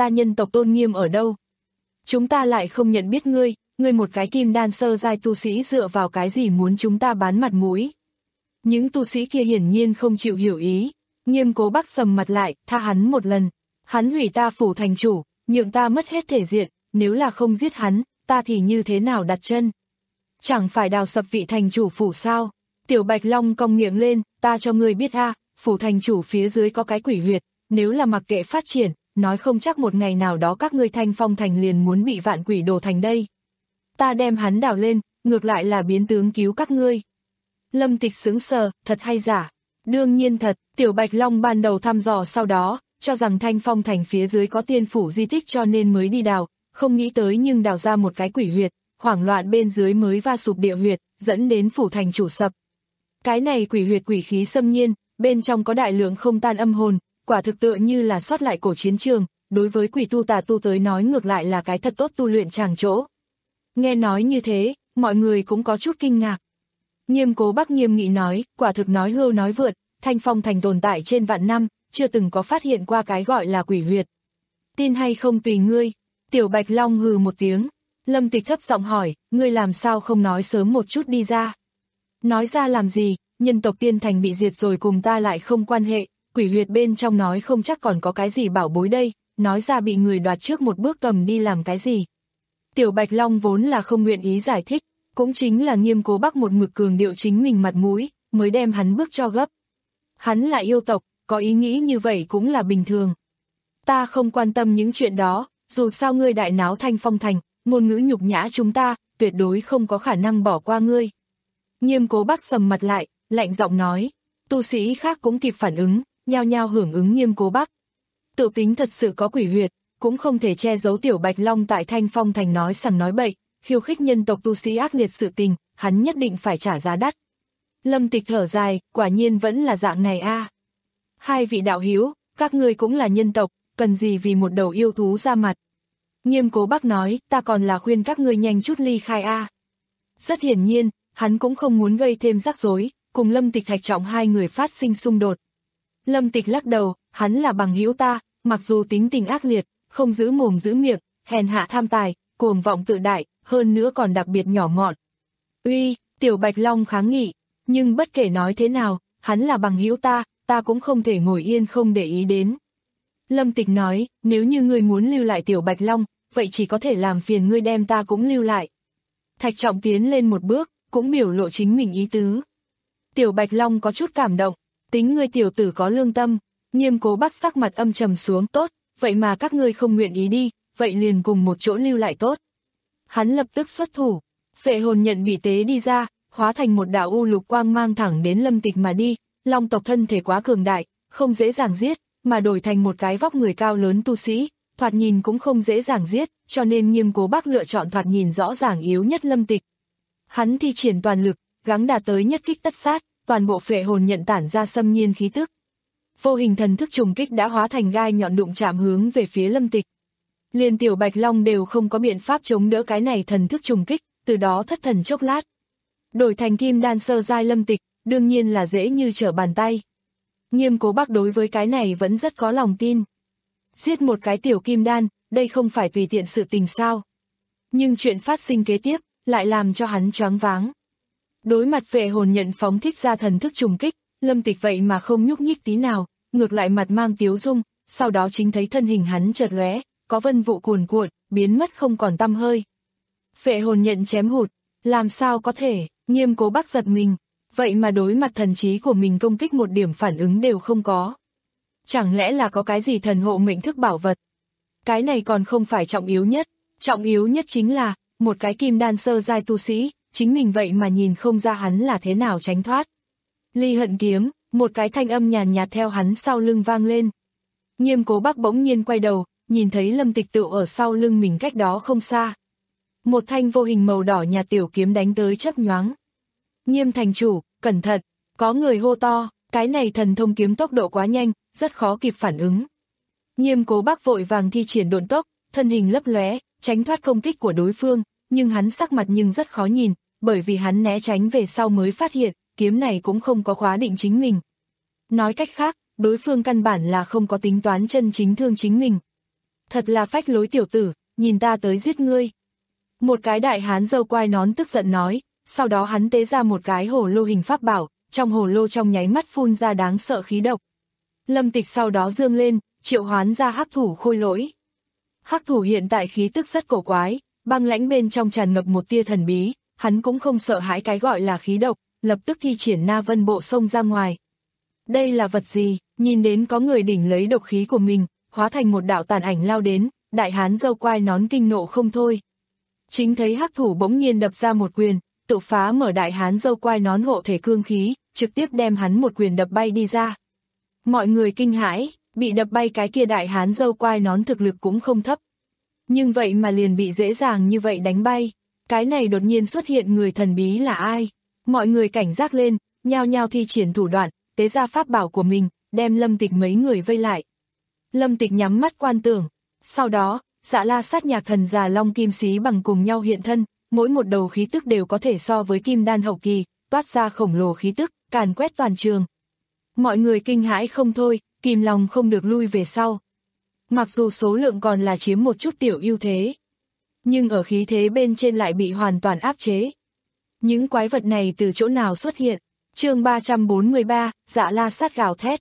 ta nhân tộc tôn nghiêm ở đâu? Chúng ta lại không nhận biết ngươi, ngươi một cái kim đan sơ giai tu sĩ dựa vào cái gì muốn chúng ta bán mặt mũi? Những tu sĩ kia hiển nhiên không chịu hiểu ý, Nghiêm Cố Bắc sầm mặt lại, tha hắn một lần, hắn hủy ta phủ thành chủ, nhượng ta mất hết thể diện, nếu là không giết hắn, ta thì như thế nào đặt chân? Chẳng phải đào sập vị thành chủ phủ sao? Tiểu Bạch Long cong miệng lên, ta cho ngươi biết a, phủ thành chủ phía dưới có cái quỷ huyệt, nếu là mặc kệ phát triển, nói không chắc một ngày nào đó các ngươi Thanh Phong thành liền muốn bị vạn quỷ đổ thành đây. Ta đem hắn đào lên, ngược lại là biến tướng cứu các ngươi. Lâm Tịch sững sờ, thật hay giả? Đương nhiên thật, Tiểu Bạch Long ban đầu thăm dò sau đó, cho rằng Thanh Phong thành phía dưới có tiên phủ di tích cho nên mới đi đào, không nghĩ tới nhưng đào ra một cái quỷ huyệt, hoảng loạn bên dưới mới va sụp địa huyệt, dẫn đến phủ thành chủ sập. Cái này quỷ huyệt quỷ khí xâm nhiên, bên trong có đại lượng không tan âm hồn, quả thực tựa như là sót lại cổ chiến trường, đối với quỷ tu tà tu tới nói ngược lại là cái thật tốt tu luyện tràng chỗ. Nghe nói như thế, mọi người cũng có chút kinh ngạc. Nghiêm Cố Bắc nghiêm nghị nói, quả thực nói hưu nói vượt, Thanh Phong thành tồn tại trên vạn năm, chưa từng có phát hiện qua cái gọi là quỷ huyệt. Tin hay không tùy ngươi. Tiểu Bạch Long hừ một tiếng. Lâm Tịch thấp giọng hỏi, ngươi làm sao không nói sớm một chút đi ra? Nói ra làm gì, nhân tộc tiên thành bị diệt rồi cùng ta lại không quan hệ, quỷ huyệt bên trong nói không chắc còn có cái gì bảo bối đây, nói ra bị người đoạt trước một bước cầm đi làm cái gì. Tiểu Bạch Long vốn là không nguyện ý giải thích, cũng chính là Nghiêm Cố Bắc một mực cường điệu chính mình mặt mũi, mới đem hắn bước cho gấp. Hắn là yêu tộc, có ý nghĩ như vậy cũng là bình thường. Ta không quan tâm những chuyện đó, dù sao ngươi đại náo Thanh Phong thành, ngôn ngữ nhục nhã chúng ta, tuyệt đối không có khả năng bỏ qua ngươi. Nghiêm Cố Bắc sầm mặt lại, lạnh giọng nói, tu sĩ khác cũng kịp phản ứng, nhao nhao hưởng ứng Nghiêm Cố Bắc. Tự tính thật sự có quỷ huyệt, cũng không thể che giấu Tiểu Bạch Long tại Thanh Phong thành nói sằng nói bậy, khiêu khích nhân tộc tu sĩ ác liệt sự tình, hắn nhất định phải trả giá đắt. Lâm Tịch thở dài, quả nhiên vẫn là dạng này a. Hai vị đạo hữu, các ngươi cũng là nhân tộc, cần gì vì một đầu yêu thú ra mặt. Nghiêm Cố Bắc nói, ta còn là khuyên các ngươi nhanh chút ly khai a. Rất hiển nhiên, hắn cũng không muốn gây thêm rắc rối, cùng Lâm Tịch Thạch Trọng hai người phát sinh xung đột. Lâm Tịch lắc đầu, hắn là bằng hữu ta, mặc dù tính tình ác liệt, không giữ mồm giữ miệng, hèn hạ tham tài, cuồng vọng tự đại, hơn nữa còn đặc biệt nhỏ mọn. Uy, Tiểu Bạch Long kháng nghị, nhưng bất kể nói thế nào, hắn là bằng hữu ta, ta cũng không thể ngồi yên không để ý đến. Lâm Tịch nói, nếu như ngươi muốn lưu lại Tiểu Bạch Long, vậy chỉ có thể làm phiền ngươi đem ta cũng lưu lại. Thạch Trọng tiến lên một bước, cũng biểu lộ chính mình ý tứ. Tiểu Bạch Long có chút cảm động, tính ngươi tiểu tử có lương tâm. Nghiêm Cố Bắc sắc mặt âm trầm xuống, tốt, vậy mà các ngươi không nguyện ý đi, vậy liền cùng một chỗ lưu lại tốt. Hắn lập tức xuất thủ, phệ hồn nhận bị tế đi ra, hóa thành một đạo u lục quang mang thẳng đến Lâm Tịch mà đi. Long tộc thân thể quá cường đại, không dễ dàng giết, mà đổi thành một cái vóc người cao lớn tu sĩ, thoạt nhìn cũng không dễ dàng giết, cho nên Nghiêm Cố Bắc lựa chọn thoạt nhìn rõ ràng yếu nhất Lâm Tịch. Hắn thi triển toàn lực, gắng đạt tới nhất kích tất sát, toàn bộ phệ hồn nhận tản ra xâm nhiên khí tức. Vô hình thần thức trùng kích đã hóa thành gai nhọn đụng chạm hướng về phía Lâm Tịch. Liền Tiểu Bạch Long đều không có biện pháp chống đỡ cái này thần thức trùng kích, từ đó thất thần chốc lát. Đổi thành kim đan sơ giai Lâm Tịch, đương nhiên là dễ như trở bàn tay. Nghiêm Cố Bắc đối với cái này vẫn rất có lòng tin. Giết một cái tiểu kim đan, đây không phải tùy tiện sự tình sao. Nhưng chuyện phát sinh kế tiếp, lại làm cho hắn choáng váng. Đối mặt phệ hồn nhận phóng thích ra thần thức trùng kích, Lâm Tịch vậy mà không nhúc nhích tí nào, ngược lại mặt mang tiếu dung, sau đó chính thấy thân hình hắn chợt lóe, có vân vụ cuồn cuộn, biến mất không còn tăm hơi. Phệ hồn nhận chém hụt, làm sao có thể, Nghiêm Cố Bắc giật mình, vậy mà đối mặt thần trí của mình công kích một điểm phản ứng đều không có. Chẳng lẽ là có cái gì thần hộ mệnh thức bảo vật? Cái này còn không phải trọng yếu nhất, trọng yếu nhất chính là, một cái kim đan sơ giai tu sĩ, chính mình vậy mà nhìn không ra hắn là thế nào tránh thoát. Ly hận kiếm, một cái thanh âm nhàn nhạt theo hắn sau lưng vang lên. Nghiêm Cố Bắc bỗng nhiên quay đầu, nhìn thấy Lâm Tịch tựu ở sau lưng mình cách đó không xa. Một thanh vô hình màu đỏ nhạt tiểu kiếm đánh tới chớp nhoáng. Nghiêm thành chủ, cẩn thận, có người hô to, cái này thần thông kiếm tốc độ quá nhanh, rất khó kịp phản ứng. Nghiêm Cố Bắc vội vàng thi triển độn tốc, thân hình lấp lóe, tránh thoát công kích của đối phương, nhưng hắn sắc mặt nhưng rất khó nhìn, bởi vì hắn né tránh về sau mới phát hiện, kiếm này cũng không có khóa định chính mình. Nói cách khác, đối phương căn bản là không có tính toán chân chính thương chính mình. Thật là phách lối tiểu tử, nhìn ta tới giết ngươi. Một cái đại hán râu quai nón tức giận nói, sau đó hắn tế ra một cái hồ lô hình pháp bảo, trong hồ lô trong nháy mắt phun ra đáng sợ khí độc. Lâm Tịch sau đó dương lên, triệu hoán ra hắc thủ khôi lỗi. Hắc thủ hiện tại khí tức rất cổ quái, băng lãnh bên trong tràn ngập một tia thần bí, hắn cũng không sợ hãi cái gọi là khí độc, lập tức thi triển Na Vân Bộ xông ra ngoài. Đây là vật gì? Nhìn đến có người đỉnh lấy độc khí của mình, hóa thành một đạo tàn ảnh lao đến, đại hán râu quai nón kinh nộ không thôi. Chính thấy hắc thủ bỗng nhiên đập ra một quyền, tự phá mở đại hán râu quai nón hộ thể cương khí, trực tiếp đem hắn một quyền đập bay đi ra. Mọi người kinh hãi, bị đập bay cái kia đại hán râu quai nón thực lực cũng không thấp. Nhưng vậy mà liền bị dễ dàng như vậy đánh bay, cái này đột nhiên xuất hiện người thần bí là ai? Mọi người cảnh giác lên, nhao nhao thi triển thủ đoạn, tế ra pháp bảo của mình, đem Lâm Tịch mấy người vây lại. Lâm Tịch nhắm mắt quan tưởng, sau đó, Dạ La Sát Nhạc Thần già Long Kim Xí bằng cùng nhau hiện thân, mỗi một đầu khí tức đều có thể so với kim đan hậu kỳ, toát ra khổng lồ khí tức, càn quét toàn trường. Mọi người kinh hãi không thôi, kìm lòng không được lui về sau. Mặc dù số lượng còn là chiếm một chút tiểu ưu thế, nhưng ở khí thế bên trên lại bị hoàn toàn áp chế. Những quái vật này từ chỗ nào xuất hiện? Chương ba trăm bốn mươi ba, Dạ La Sát gào thét.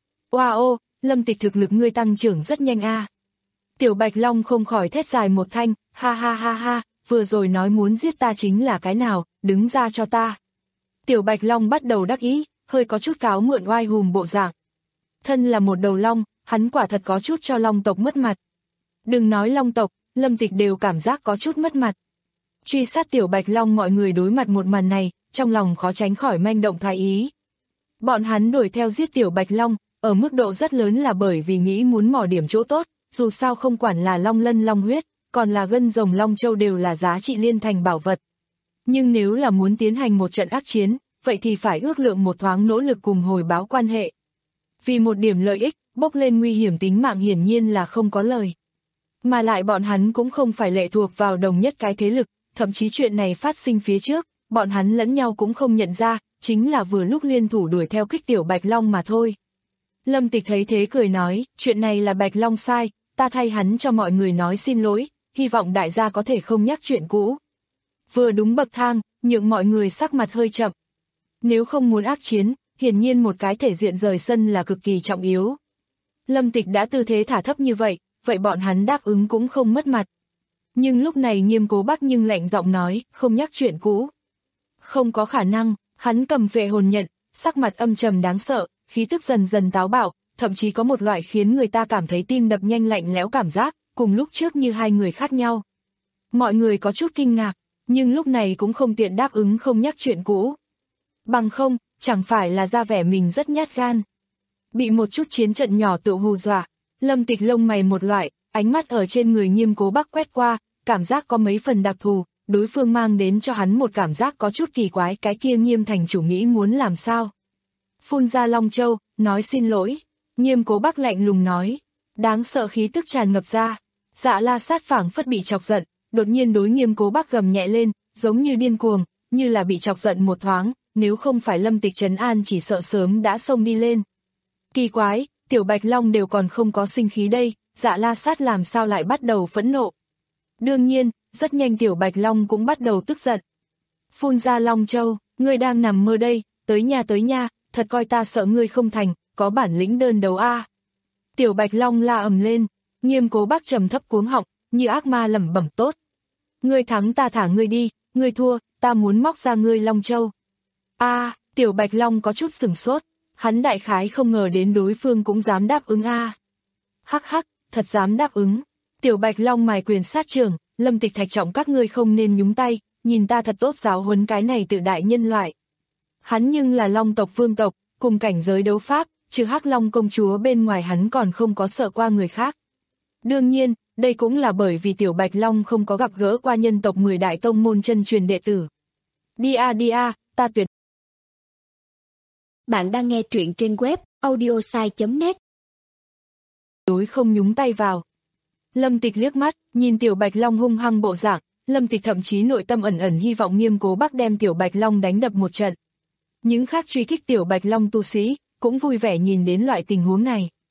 Wow, Lâm Tịch thực lực ngươi tăng trưởng rất nhanh a. À. Tiểu Bạch Long không khỏi thét dài một thanh, ha ha ha ha, vừa rồi nói muốn giết ta chính là cái nào, đứng ra cho ta. Tiểu Bạch Long bắt đầu đắc ý, hơi có chút cáo mượn oai hùng bộ dạng. Thân là một đầu long, hắn quả thật có chút cho long tộc mất mặt. Đừng nói long tộc, Lâm Tịch đều cảm giác có chút mất mặt. Truy sát Tiểu Bạch Long mọi người đối mặt một màn này, trong lòng khó tránh khỏi manh động thoái ý. Bọn hắn đuổi theo giết Tiểu Bạch Long, ở mức độ rất lớn là bởi vì nghĩ muốn mò điểm chỗ tốt, dù sao không quản là long lân long huyết, còn là gân rồng long châu đều là giá trị liên thành bảo vật. Nhưng nếu là muốn tiến hành một trận ác chiến, vậy thì phải ước lượng một thoáng nỗ lực cùng hồi báo quan hệ. Vì một điểm lợi ích, bốc lên nguy hiểm tính mạng hiển nhiên là không có lời. Mà lại bọn hắn cũng không phải lệ thuộc vào đồng nhất cái thế lực, thậm chí chuyện này phát sinh phía trước, bọn hắn lẫn nhau cũng không nhận ra, chính là vừa lúc liên thủ đuổi theo kích Tiểu Bạch Long mà thôi. Lâm Tịch thấy thế cười nói, chuyện này là Bạch Long sai, ta thay hắn cho mọi người nói xin lỗi, hy vọng đại gia có thể không nhắc chuyện cũ. Vừa đúng bậc thang, nhượng mọi người sắc mặt hơi chậm. Nếu không muốn ác chiến, hiển nhiên một cái thể diện rời sân là cực kỳ trọng yếu. Lâm Tịch đã tư thế thả thấp như vậy, vậy bọn hắn đáp ứng cũng không mất mặt. Nhưng lúc này Nghiêm Cố Bắc nhưng lạnh giọng nói, không nhắc chuyện cũ. Không có khả năng, hắn cầm vệ hồn nhận, sắc mặt âm trầm đáng sợ, khí tức dần dần táo bạo, thậm chí có một loại khiến người ta cảm thấy tim đập nhanh lạnh lẽo cảm giác, cùng lúc trước như hai người khác nhau. Mọi người có chút kinh ngạc, nhưng lúc này cũng không tiện đáp ứng không nhắc chuyện cũ. Bằng không, chẳng phải là ra vẻ mình rất nhát gan. Bị một chút chiến trận nhỏ tự hù dọa, Lâm Tịch lông mày một loại, ánh mắt ở trên người Nghiêm Cố Bắc quét qua, cảm giác có mấy phần đặc thù, đối phương mang đến cho hắn một cảm giác có chút kỳ quái, cái kia Nghiêm thành chủ nghĩ muốn làm sao. Phun ra Long Châu, nói xin lỗi, Nghiêm Cố Bắc lạnh lùng nói, đáng sợ khí tức tràn ngập ra. Dạ La Sát phảng phất bị chọc giận, đột nhiên đối Nghiêm Cố Bắc gầm nhẹ lên, giống như điên cuồng, như là bị chọc giận một thoáng, nếu không phải Lâm Tịch trấn an chỉ sợ sớm đã xông đi lên. Kỳ quái, Tiểu Bạch Long đều còn không có sinh khí đây, Dạ La Sát làm sao lại bắt đầu phẫn nộ. Đương nhiên, rất nhanh Tiểu Bạch Long cũng bắt đầu tức giận. Phun ra Long Châu, ngươi đang nằm mơ đây, tới nhà tới nhà, thật coi ta sợ ngươi không thành, có bản lĩnh đơn đấu a. À. Tiểu Bạch Long la ầm lên, Nghiêm Cố Bắc trầm thấp cuống họng, như ác ma lẩm bẩm tốt. Ngươi thắng ta thả ngươi đi, ngươi thua, ta muốn móc ra ngươi Long Châu. A, à, Tiểu Bạch Long có chút sửng sốt, hắn đại khái không ngờ đến đối phương cũng dám đáp ứng a. À. Hắc hắc, thật dám đáp ứng. Tiểu Bạch Long mài quyền sát trường, Lâm Tịch thạch trọng các ngươi không nên nhúng tay, nhìn ta thật tốt giáo huấn cái này tự đại nhân loại. Hắn nhưng là Long tộc vương tộc, cùng cảnh giới đấu pháp, trừ Hắc Long công chúa bên ngoài hắn còn không có sợ qua người khác. Đương nhiên, đây cũng là bởi vì Tiểu Bạch Long không có gặp gỡ qua nhân tộc mười đại tông môn chân truyền đệ tử. Đi a đi a, ta tuyệt. Bạn đang nghe truyện trên web audiosai chấm net. Đối không nhúng tay vào. Lâm Tịch liếc mắt, nhìn Tiểu Bạch Long hung hăng bộ dạng, Lâm Tịch thậm chí nội tâm ẩn ẩn hy vọng Nghiêm Cố Bắc đem Tiểu Bạch Long đánh đập một trận. Những khác truy kích Tiểu Bạch Long tu sĩ, cũng vui vẻ nhìn đến loại tình huống này.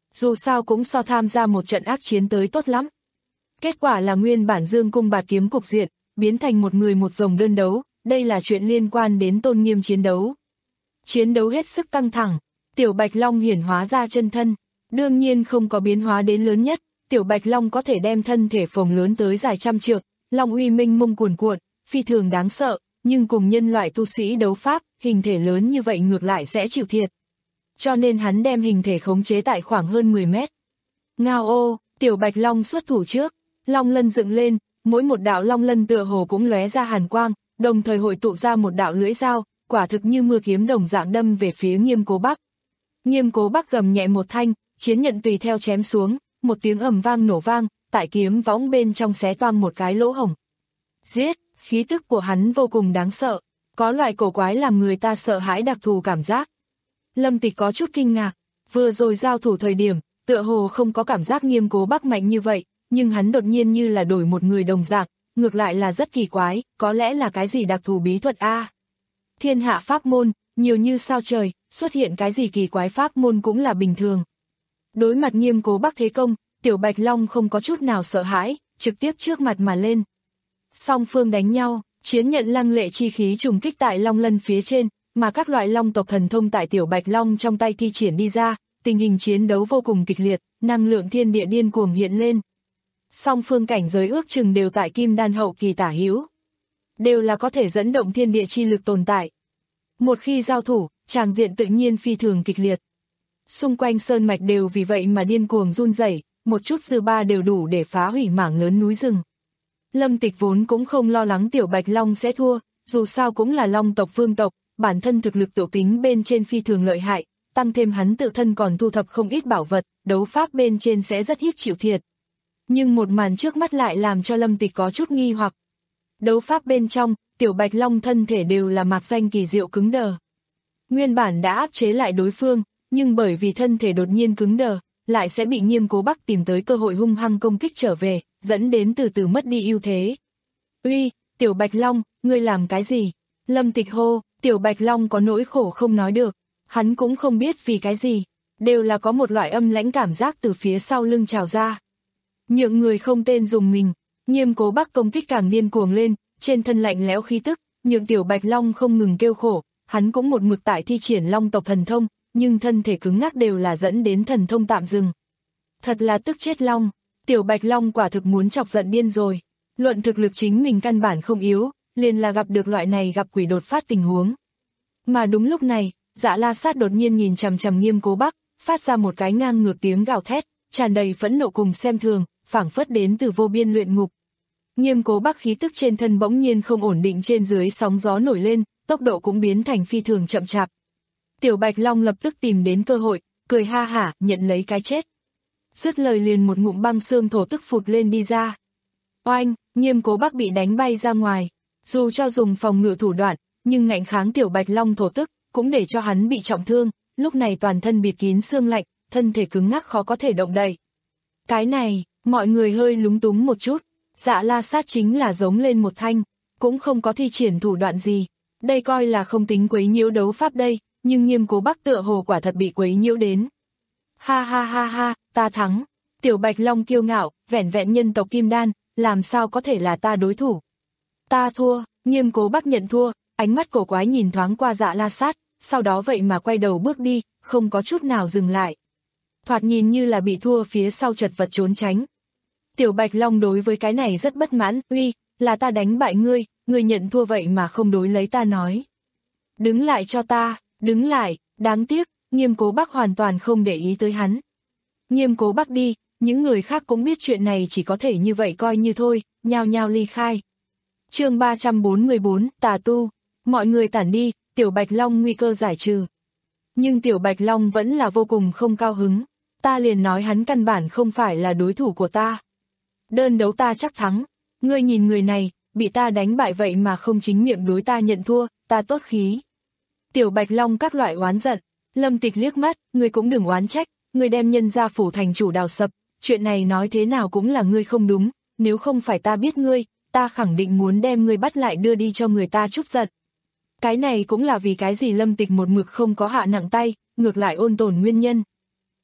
dù sao cũng so tham gia một trận ác chiến tới tốt lắm. Kết quả là nguyên bản dương cung bạt kiếm cục diện, biến thành một người một rồng đơn đấu, đây là chuyện liên quan đến tôn nghiêm chiến đấu. Chiến đấu hết sức căng thẳng, Tiểu Bạch Long hiển hóa ra chân thân, đương nhiên không có biến hóa đến lớn nhất, Tiểu Bạch Long có thể đem thân thể phồng lớn tới dài trăm trượng, long uy minh mông cuồn cuộn, phi thường đáng sợ, nhưng cùng nhân loại tu sĩ đấu pháp, hình thể lớn như vậy ngược lại sẽ chịu thiệt. Cho nên hắn đem hình thể khống chế tại khoảng hơn mười mét. Ngao ô, Tiểu Bạch Long xuất thủ trước, long lân dựng lên, mỗi một đạo long lân tựa hồ cũng lóe ra hàn quang, đồng thời hội tụ ra một đạo lưỡi dao, quả thực như mưa kiếm đồng dạng đâm về phía Nghiêm Cố Bắc. Nghiêm Cố Bắc gầm nhẹ một thanh, chiến nhận tùy theo chém xuống, một tiếng ầm vang nổ vang, tại kiếm võng bên trong xé toang một cái lỗ hổng. Giết, khí tức của hắn vô cùng đáng sợ, có loại cổ quái làm người ta sợ hãi đặc thù cảm giác. Lâm Tịch có chút kinh ngạc, vừa rồi giao thủ thời điểm, tựa hồ không có cảm giác Nghiêm Cố Bắc mạnh như vậy, nhưng hắn đột nhiên như là đổi một người đồng dạng, ngược lại là rất kỳ quái, có lẽ là cái gì đặc thù bí thuật a? Thiên hạ pháp môn, nhiều như sao trời, xuất hiện cái gì kỳ quái pháp môn cũng là bình thường. Đối mặt Nghiêm Cố Bắc thế công, Tiểu Bạch Long không có chút nào sợ hãi, trực tiếp trước mặt mà lên. Song phương đánh nhau, chiến nhận lăng lệ chi khí trùng kích tại long lân phía trên, mà các loại long tộc thần thông tại Tiểu Bạch Long trong tay thi triển đi ra, tình hình chiến đấu vô cùng kịch liệt, năng lượng thiên địa điên cuồng hiện lên. Song phương cảnh giới ước chừng đều tại kim đan hậu kỳ tả hữu, đều là có thể dẫn động thiên địa chi lực tồn tại. Một khi giao thủ, tràng diện tự nhiên phi thường kịch liệt. Xung quanh sơn mạch đều vì vậy mà điên cuồng run rẩy, một chút dư ba đều đủ để phá hủy mảng lớn núi rừng. Lâm Tịch vốn cũng không lo lắng Tiểu Bạch Long sẽ thua, dù sao cũng là long tộc vương tộc, bản thân thực lực tự tính bên trên phi thường lợi hại, tăng thêm hắn tự thân còn thu thập không ít bảo vật, đấu pháp bên trên sẽ rất ít chịu thiệt. Nhưng một màn trước mắt lại làm cho Lâm Tịch có chút nghi hoặc. Đấu pháp bên trong, Tiểu Bạch Long thân thể đều là mạc danh kỳ diệu cứng đờ. Nguyên bản đã áp chế lại đối phương, nhưng bởi vì thân thể đột nhiên cứng đờ, lại sẽ bị Nghiêm Cố Bắc tìm tới cơ hội hung hăng công kích trở về, dẫn đến từ từ mất đi ưu thế. Uy, Tiểu Bạch Long, ngươi làm cái gì? Lâm Tịch hô, Tiểu Bạch Long có nỗi khổ không nói được, hắn cũng không biết vì cái gì, đều là có một loại âm lãnh cảm giác từ phía sau lưng trào ra. Nhượng người không tên dùng mình, Nghiêm Cố Bắc công kích càng điên cuồng lên, trên thân lạnh lẽo khí tức, nhượng Tiểu Bạch Long không ngừng kêu khổ, hắn cũng một mực tại thi triển long tộc thần thông, nhưng thân thể cứng ngắc đều là dẫn đến thần thông tạm dừng. Thật là tức chết long, Tiểu Bạch Long quả thực muốn chọc giận điên rồi, luận thực lực chính mình căn bản không yếu, liền là gặp được loại này gặp quỷ đột phát tình huống. Mà đúng lúc này, Dạ La Sát đột nhiên nhìn chằm chằm Nghiêm Cố Bắc, phát ra một cái ngang ngược tiếng gào thét, tràn đầy phẫn nộ cùng xem thường, phảng phất đến từ vô biên luyện ngục. Nghiêm Cố Bắc khí tức trên thân bỗng nhiên không ổn định, trên dưới sóng gió nổi lên, tốc độ cũng biến thành phi thường chậm chạp. Tiểu Bạch Long lập tức tìm đến cơ hội, cười ha hả, nhận lấy cái chết. Dứt lời liền một ngụm băng xương thổ tức phụt lên đi ra. Oanh, Nghiêm Cố Bắc bị đánh bay ra ngoài, dù cho dùng phòng ngự thủ đoạn, nhưng ngạnh kháng Tiểu Bạch Long thổ tức, cũng để cho hắn bị trọng thương, lúc này toàn thân bịt kín xương lạnh, thân thể cứng ngắc khó có thể động đậy. Cái này, mọi người hơi lúng túng một chút, Dạ La Sát chính là giống lên một thanh, cũng không có thi triển thủ đoạn gì, đây coi là không tính quấy nhiễu đấu pháp đây, nhưng Nghiêm Cố Bắc tựa hồ quả thật bị quấy nhiễu đến. Ha ha ha ha, ta thắng, Tiểu Bạch Long kiêu ngạo, vẻn vẹn nhân tộc Kim Đan, làm sao có thể là ta đối thủ. Ta thua, Nghiêm Cố Bắc nhận thua, ánh mắt cổ quái nhìn thoáng qua Dạ La Sát, sau đó vậy mà quay đầu bước đi, không có chút nào dừng lại. Thoạt nhìn như là bị thua phía sau chật vật trốn tránh. Tiểu Bạch Long đối với cái này rất bất mãn, uy, là ta đánh bại ngươi, ngươi nhận thua vậy mà không đối lấy ta nói. Đứng lại cho ta, đứng lại, đáng tiếc, Nghiêm Cố Bắc hoàn toàn không để ý tới hắn. Nghiêm Cố Bắc đi, những người khác cũng biết chuyện này chỉ có thể như vậy coi như thôi, nhao nhao ly khai. Chương ba trăm bốn mươi bốn, Tà Tu, mọi người tản đi, Tiểu Bạch Long nguy cơ giải trừ. Nhưng Tiểu Bạch Long vẫn là vô cùng không cao hứng, ta liền nói hắn căn bản không phải là đối thủ của ta. Đơn đấu ta chắc thắng, ngươi nhìn người này, bị ta đánh bại vậy mà không chính miệng đối ta nhận thua, ta tốt khí. Tiểu Bạch Long các loại oán giận, Lâm Tịch liếc mắt, ngươi cũng đừng oán trách, ngươi đem nhân gia phủ thành chủ đào sập, chuyện này nói thế nào cũng là ngươi không đúng, nếu không phải ta biết ngươi, ta khẳng định muốn đem ngươi bắt lại đưa đi cho người ta trút giận. Cái này cũng là vì cái gì Lâm Tịch một mực không có hạ nặng tay, ngược lại ôn tồn nguyên nhân.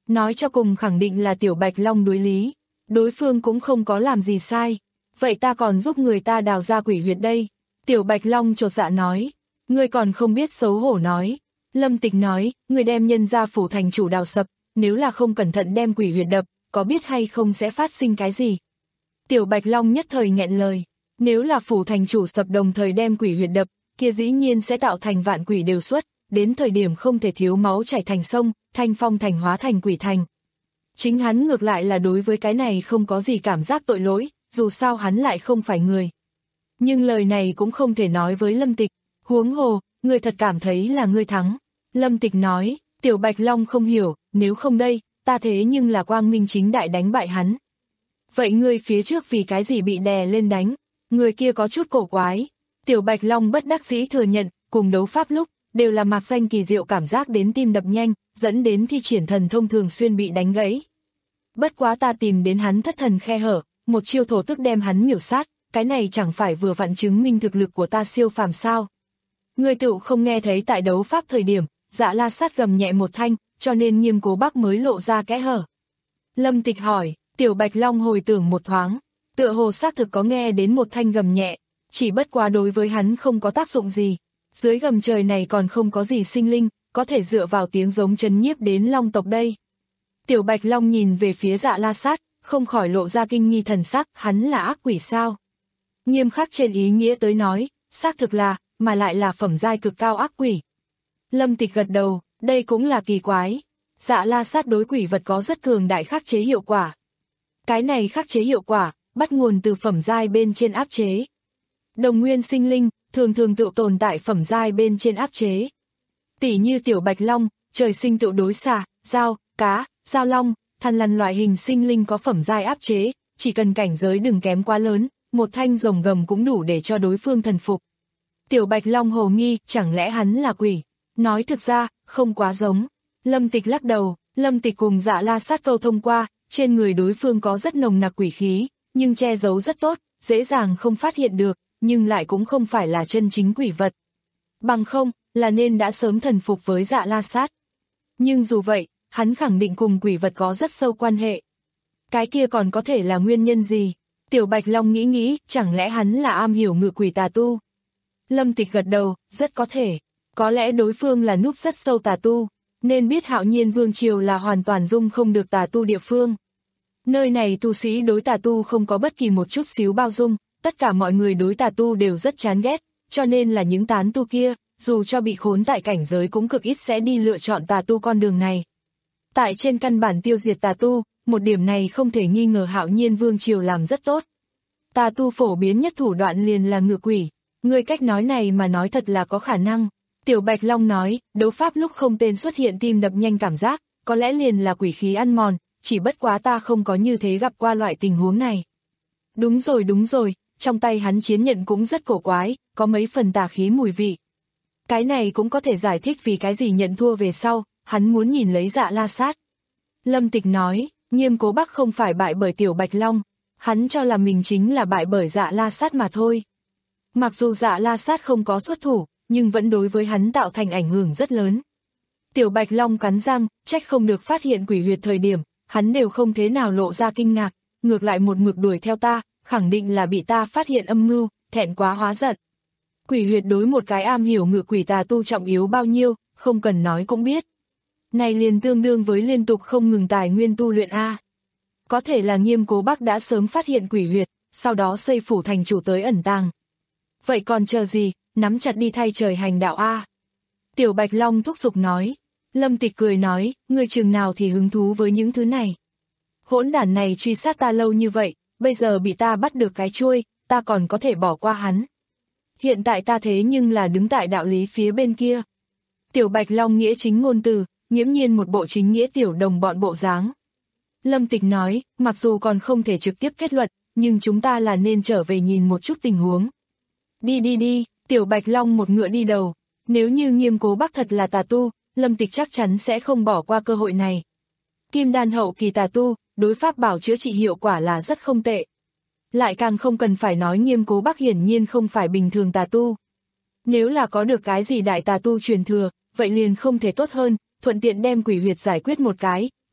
nói cho cùng khẳng định là Tiểu Bạch Long đối lý, đối phương cũng không có làm gì sai, vậy ta còn giúp người ta đào ra quỷ huyệt đây. Tiểu Bạch Long chột dạ nói, ngươi còn không biết xấu hổ nói. Lâm Tịch nói, ngươi đem nhân gia phủ thành chủ đào sập, nếu là không cẩn thận đem quỷ huyệt đập, có biết hay không sẽ phát sinh cái gì? Tiểu Bạch Long nhất thời nghẹn lời, nếu là phủ thành chủ sập đồng thời đem quỷ huyệt đập, kia dĩ nhiên sẽ tạo thành vạn quỷ đều xuất, đến thời điểm không thể thiếu máu chảy thành sông, thanh phong thành hóa thành quỷ thành. Chính hắn ngược lại là đối với cái này không có gì cảm giác tội lỗi, dù sao hắn lại không phải người. Nhưng lời này cũng không thể nói với Lâm Tịch, huống hồ, người thật cảm thấy là ngươi thắng. Lâm Tịch nói, Tiểu Bạch Long không hiểu, nếu không đây, ta thế nhưng là quang minh chính đại đánh bại hắn. Vậy ngươi phía trước vì cái gì bị đè lên đánh? Người kia có chút cổ quái. Tiểu Bạch Long bất đắc dĩ thừa nhận, cùng đấu pháp lúc, đều là mạc danh kỳ diệu cảm giác đến tim đập nhanh, dẫn đến thi triển thần thông thường xuyên bị đánh gãy. Bất quá ta tìm đến hắn thất thần khe hở, một chiêu thổ tức đem hắn miểu sát, cái này chẳng phải vừa vặn chứng minh thực lực của ta siêu phàm sao. Ngươi tựu không nghe thấy tại đấu pháp thời điểm, Dạ La Sát gầm nhẹ một thanh, cho nên Nghiêm Cố Bắc mới lộ ra kẽ hở. Lâm Tịch hỏi, Tiểu Bạch Long hồi tưởng một thoáng, tựa hồ xác thực có nghe đến một thanh gầm nhẹ, chỉ bất quá đối với hắn không có tác dụng gì. Dưới gầm trời này còn không có gì sinh linh, có thể dựa vào tiếng giống chấn nhiếp đến Long tộc đây. Tiểu Bạch Long nhìn về phía Dạ La Sát, không khỏi lộ ra kinh nghi thần sắc, hắn là ác quỷ sao? Nghiêm khắc trên ý nghĩa tới nói, xác thực là, mà lại là phẩm giai cực cao ác quỷ. Lâm Tịch gật đầu, đây cũng là kỳ quái. Dạ La Sát đối quỷ vật có rất cường đại khắc chế hiệu quả. Cái này khắc chế hiệu quả, bắt nguồn từ phẩm giai bên trên áp chế. Đồng nguyên sinh linh, thường thường tự tồn tại phẩm giai bên trên áp chế. Tỷ như Tiểu Bạch Long, trời sinh tự đối xà, dao, cá, dao long, thằn lằn loại hình sinh linh có phẩm giai áp chế, chỉ cần cảnh giới đừng kém quá lớn, một thanh rồng gầm cũng đủ để cho đối phương thần phục. Tiểu Bạch Long hồ nghi, chẳng lẽ hắn là quỷ? Nói thực ra, không quá giống. Lâm Tịch lắc đầu, Lâm Tịch cùng Dạ La Sát câu thông qua, trên người đối phương có rất nồng nặc quỷ khí, nhưng che giấu rất tốt, dễ dàng không phát hiện được, nhưng lại cũng không phải là chân chính quỷ vật. Bằng không, là nên đã sớm thần phục với Dạ La Sát. Nhưng dù vậy, hắn khẳng định cùng quỷ vật có rất sâu quan hệ. Cái kia còn có thể là nguyên nhân gì? Tiểu Bạch Long nghĩ nghĩ, chẳng lẽ hắn là am hiểu ngự quỷ tà tu? Lâm Tịch gật đầu, rất có thể. Có lẽ đối phương là núp rất sâu tà tu, nên biết Hạo Nhiên Vương Triều là hoàn toàn dung không được tà tu địa phương. Nơi này tu sĩ đối tà tu không có bất kỳ một chút xíu bao dung, tất cả mọi người đối tà tu đều rất chán ghét, cho nên là những tán tu kia, dù cho bị khốn tại cảnh giới cũng cực ít sẽ đi lựa chọn tà tu con đường này. Tại trên căn bản tiêu diệt tà tu, một điểm này không thể nghi ngờ Hạo Nhiên Vương Triều làm rất tốt. Tà tu phổ biến nhất thủ đoạn liền là ngự quỷ, người cách nói này mà nói thật là có khả năng. Tiểu Bạch Long nói, đấu pháp lúc không tên xuất hiện tim đập nhanh cảm giác, có lẽ liền là quỷ khí ăn mòn, chỉ bất quá ta không có như thế gặp qua loại tình huống này. Đúng rồi đúng rồi, trong tay hắn chiến nhận cũng rất cổ quái, có mấy phần tà khí mùi vị. Cái này cũng có thể giải thích vì cái gì nhận thua về sau, hắn muốn nhìn lấy Dạ La Sát. Lâm Tịch nói, Nghiêm Cố Bắc không phải bại bởi Tiểu Bạch Long, hắn cho là mình chính là bại bởi Dạ La Sát mà thôi. Mặc dù Dạ La Sát không có xuất thủ, nhưng vẫn đối với hắn tạo thành ảnh hưởng rất lớn. Tiểu Bạch Long cắn răng, trách không được phát hiện quỷ huyệt thời điểm, hắn đều không thế nào lộ ra kinh ngạc, ngược lại một mực đuổi theo ta, khẳng định là bị ta phát hiện âm mưu, thẹn quá hóa giận. Quỷ huyệt đối một cái am hiểu ngự quỷ tà tu trọng yếu bao nhiêu, không cần nói cũng biết. Này liền tương đương với liên tục không ngừng tài nguyên tu luyện A. Có thể là Nghiêm Cố Bắc đã sớm phát hiện quỷ huyệt, sau đó xây phủ thành chủ tới ẩn tàng. Vậy còn chờ gì, nắm chặt đi thay trời hành đạo A. Tiểu Bạch Long thúc giục nói. Lâm Tịch cười nói, người chừng nào thì hứng thú với những thứ này. Hỗn đản này truy sát ta lâu như vậy, bây giờ bị ta bắt được cái chuôi, ta còn có thể bỏ qua hắn. Hiện tại ta thế nhưng là đứng tại đạo lý phía bên kia. Tiểu Bạch Long nghĩa chính ngôn từ, nghiễm nhiên một bộ chính nghĩa tiểu đồng bọn bộ dáng. Lâm Tịch nói, mặc dù còn không thể trực tiếp kết luận, nhưng chúng ta là nên trở về nhìn một chút tình huống. Đi đi đi, Tiểu Bạch Long một ngựa đi đầu. Nếu như Nghiêm Cố Bắc thật là tà tu, Lâm Tịch chắc chắn sẽ không bỏ qua cơ hội này. Kim đan hậu kỳ tà tu, đối pháp bảo chữa trị hiệu quả là rất không tệ. Lại càng không cần phải nói Nghiêm Cố Bắc hiển nhiên không phải bình thường tà tu. Nếu là có được cái gì đại tà tu truyền thừa, vậy liền không thể tốt hơn, thuận tiện đem quỷ huyệt giải quyết một cái,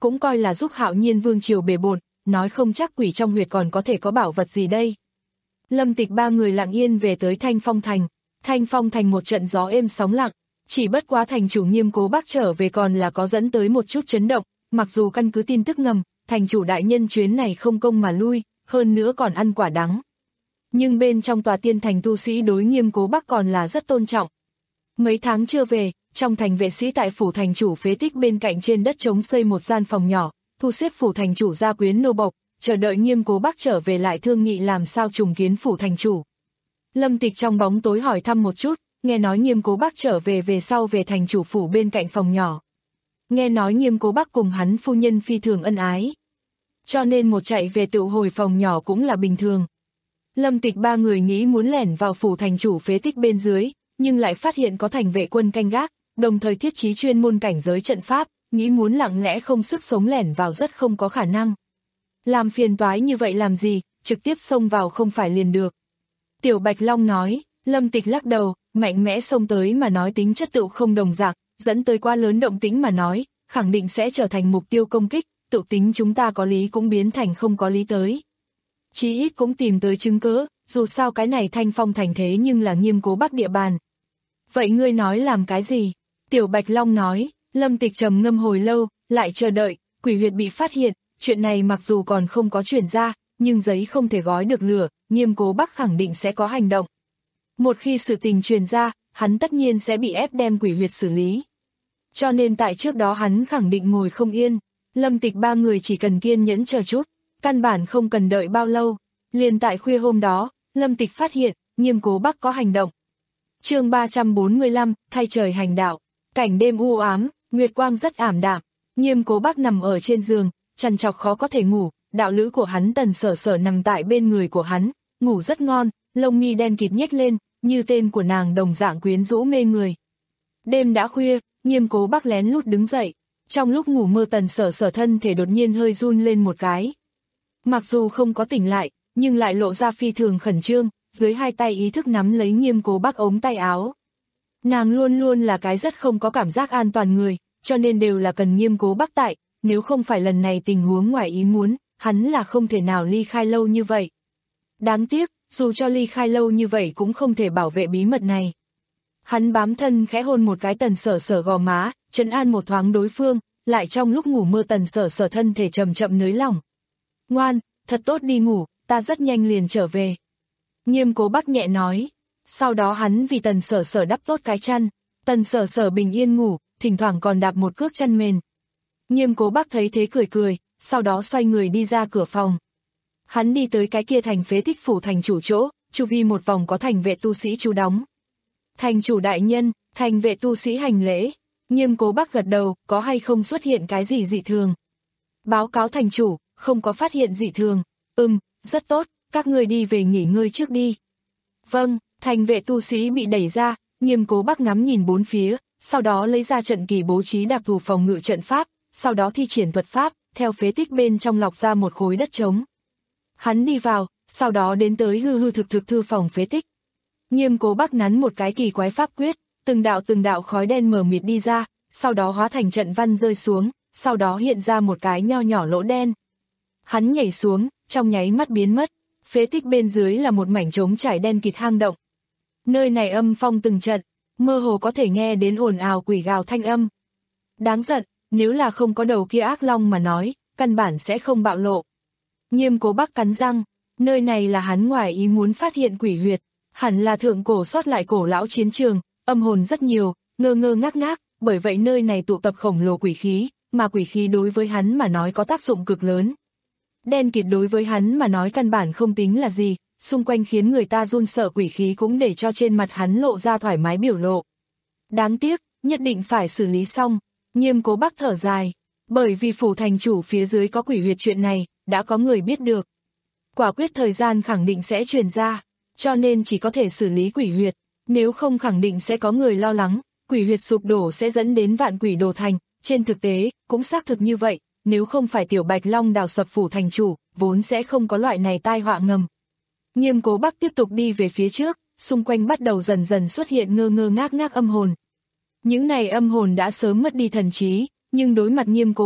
cũng coi là giúp Hạo Nhiên vương triều bề bộn, nói không chắc quỷ trong huyệt còn có thể có bảo vật gì đây. Lâm Tịch ba người lặng yên về tới Thanh Phong Thành. Thanh Phong Thành một trận gió êm sóng lặng, chỉ bất quá thành chủ Nghiêm Cố Bác trở về còn là có dẫn tới một chút chấn động, mặc dù căn cứ tin tức ngầm, thành chủ đại nhân chuyến này không công mà lui, hơn nữa còn ăn quả đắng. Nhưng bên trong tòa tiên thành tu sĩ đối Nghiêm Cố Bác còn là rất tôn trọng. Mấy tháng chưa về, trong thành vệ sĩ tại phủ thành chủ phế tích bên cạnh trên đất trống xây một gian phòng nhỏ, thu xếp phủ thành chủ gia quyến nô bộc, chờ đợi Nghiêm Cố Bác trở về lại thương nghị làm sao trùng kiến phủ thành chủ. Lâm Tịch trong bóng tối hỏi thăm một chút, nghe nói Nghiêm Cố Bác trở về về sau về thành chủ phủ bên cạnh phòng nhỏ. Nghe nói Nghiêm Cố Bác cùng hắn phu nhân phi thường ân ái. Cho nên một chạy về tự hồi phòng nhỏ cũng là bình thường. Lâm Tịch ba người nghĩ muốn lẻn vào phủ thành chủ phế tích bên dưới, nhưng lại phát hiện có thành vệ quân canh gác, đồng thời thiết trí chuyên môn cảnh giới trận pháp, nghĩ muốn lặng lẽ không sức sống lẻn vào rất không có khả năng. Làm phiền toái như vậy làm gì, trực tiếp xông vào không phải liền được. Tiểu Bạch Long nói, Lâm Tịch lắc đầu, mạnh mẽ xông tới mà nói tính chất tự không đồng dạng, dẫn tới quá lớn động tĩnh mà nói, khẳng định sẽ trở thành mục tiêu công kích, tự tính chúng ta có lý cũng biến thành không có lý tới. Chí ít cũng tìm tới chứng cớ, dù sao cái này Thanh Phong Thành thế nhưng là Nghiêm Cố Bác địa bàn. Vậy ngươi nói làm cái gì? Tiểu Bạch Long nói, Lâm Tịch trầm ngâm hồi lâu, lại chờ đợi, quỷ huyệt bị phát hiện, chuyện này mặc dù còn không có chuyển ra, nhưng giấy không thể gói được lửa, Nghiêm Cố Bác khẳng định sẽ có hành động. Một khi sự tình truyền ra, hắn tất nhiên sẽ bị ép đem quỷ huyệt xử lý. Cho nên tại trước đó hắn khẳng định ngồi không yên, Lâm Tịch ba người chỉ cần kiên nhẫn chờ chút, căn bản không cần đợi bao lâu. Liền tại khuya hôm đó, Lâm Tịch phát hiện, Nghiêm Cố Bác có hành động. Chương ba trăm bốn mươi lăm, thay trời hành đạo. Cảnh đêm u ám, nguyệt quang rất ảm đạm, Nghiêm Cố Bác nằm ở trên giường, trằn trọc khó có thể ngủ, đạo lữ của hắn Tần Sở Sở nằm tại bên người của hắn, ngủ rất ngon, lông mi đen kịt nhếch lên, như tên của nàng đồng dạng quyến rũ mê người. Đêm đã khuya, Nghiêm Cố Bác lén lút đứng dậy, trong lúc ngủ mơ Tần Sở Sở thân thể đột nhiên hơi run lên một cái. Mặc dù không có tỉnh lại, nhưng lại lộ ra phi thường khẩn trương, dưới hai tay ý thức nắm lấy Nghiêm Cố Bác ống tay áo. Nàng luôn luôn là cái rất không có cảm giác an toàn người, cho nên đều là cần Nghiêm Cố Bác tại, nếu không phải lần này tình huống ngoài ý muốn, hắn là không thể nào ly khai lâu như vậy. Đáng tiếc, dù cho ly khai lâu như vậy cũng không thể bảo vệ bí mật này. Hắn bám thân khẽ hôn một cái Tần Sở Sở gò má, trấn an một thoáng đối phương, lại trong lúc ngủ mơ Tần Sở Sở thân thể chậm chậm nới lỏng. Ngoan, thật tốt đi ngủ, ta rất nhanh liền trở về. Nghiêm Cố Bác nhẹ nói. Sau đó hắn vì Tần Sở Sở đắp tốt cái chăn, Tần Sở Sở bình yên ngủ, thỉnh thoảng còn đạp một cước chăn mền. Nghiêm Cố Bác thấy thế cười cười, sau đó xoay người đi ra cửa phòng. Hắn đi tới cái kia thành phế tích phủ thành chủ chỗ, chu vi một vòng có thành vệ tu sĩ trú đóng. Thành chủ đại nhân, thành vệ tu sĩ hành lễ. Nghiêm Cố Bác gật đầu, có hay không xuất hiện cái gì dị thường? Báo cáo thành chủ, không có phát hiện dị thường. Ừm, rất tốt, các người đi về nghỉ ngơi trước đi. Vâng, thành vệ tu sĩ bị đẩy ra, Nghiêm Cố Bác ngắm nhìn bốn phía, sau đó lấy ra trận kỳ bố trí đặc thù phòng ngự trận pháp, sau đó thi triển thuật pháp, theo phế tích bên trong lọc ra một khối đất trống. Hắn đi vào, sau đó đến tới hư hư thực thực thư phòng phế tích. Nghiêm Cố Bác nắn một cái kỳ quái pháp quyết, từng đạo từng đạo khói đen mờ mịt đi ra, sau đó hóa thành trận văn rơi xuống, sau đó hiện ra một cái nho nhỏ lỗ đen. Hắn nhảy xuống, trong nháy mắt biến mất, phế tích bên dưới là một mảnh trống trải đen kịt hang động. Nơi này âm phong từng trận, mơ hồ có thể nghe đến ồn ào quỷ gào thanh âm. Đáng giận, nếu là không có đầu kia ác long mà nói, căn bản sẽ không bạo lộ. Nghiêm Cố Bác cắn răng, nơi này là hắn ngoài ý muốn phát hiện quỷ huyệt, hẳn là thượng cổ sót lại cổ lão chiến trường, âm hồn rất nhiều, ngơ ngơ ngác ngác, bởi vậy nơi này tụ tập khổng lồ quỷ khí, mà quỷ khí đối với hắn mà nói có tác dụng cực lớn. Đen kịt đối với hắn mà nói căn bản không tính là gì, xung quanh khiến người ta run sợ quỷ khí cũng để cho trên mặt hắn lộ ra thoải mái biểu lộ. Đáng tiếc, nhất định phải xử lý xong, Nghiêm Cố Bác thở dài, bởi vì phủ thành chủ phía dưới có quỷ huyệt chuyện này, đã có người biết được. Quả quyết thời gian khẳng định sẽ truyền ra, cho nên chỉ có thể xử lý quỷ huyệt, nếu không khẳng định sẽ có người lo lắng, quỷ huyệt sụp đổ sẽ dẫn đến vạn quỷ đổ thành, trên thực tế, cũng xác thực như vậy, nếu không phải Tiểu Bạch Long đào sập phủ thành chủ, vốn sẽ không có loại này tai họa ngầm. Nghiêm Cố Bác tiếp tục đi về phía trước, xung quanh bắt đầu dần dần xuất hiện ngơ ngơ ngác ngác âm hồn. Những này âm hồn đã sớm mất đi thần trí, nhưng đối mặt Nghiêm Cố Bác,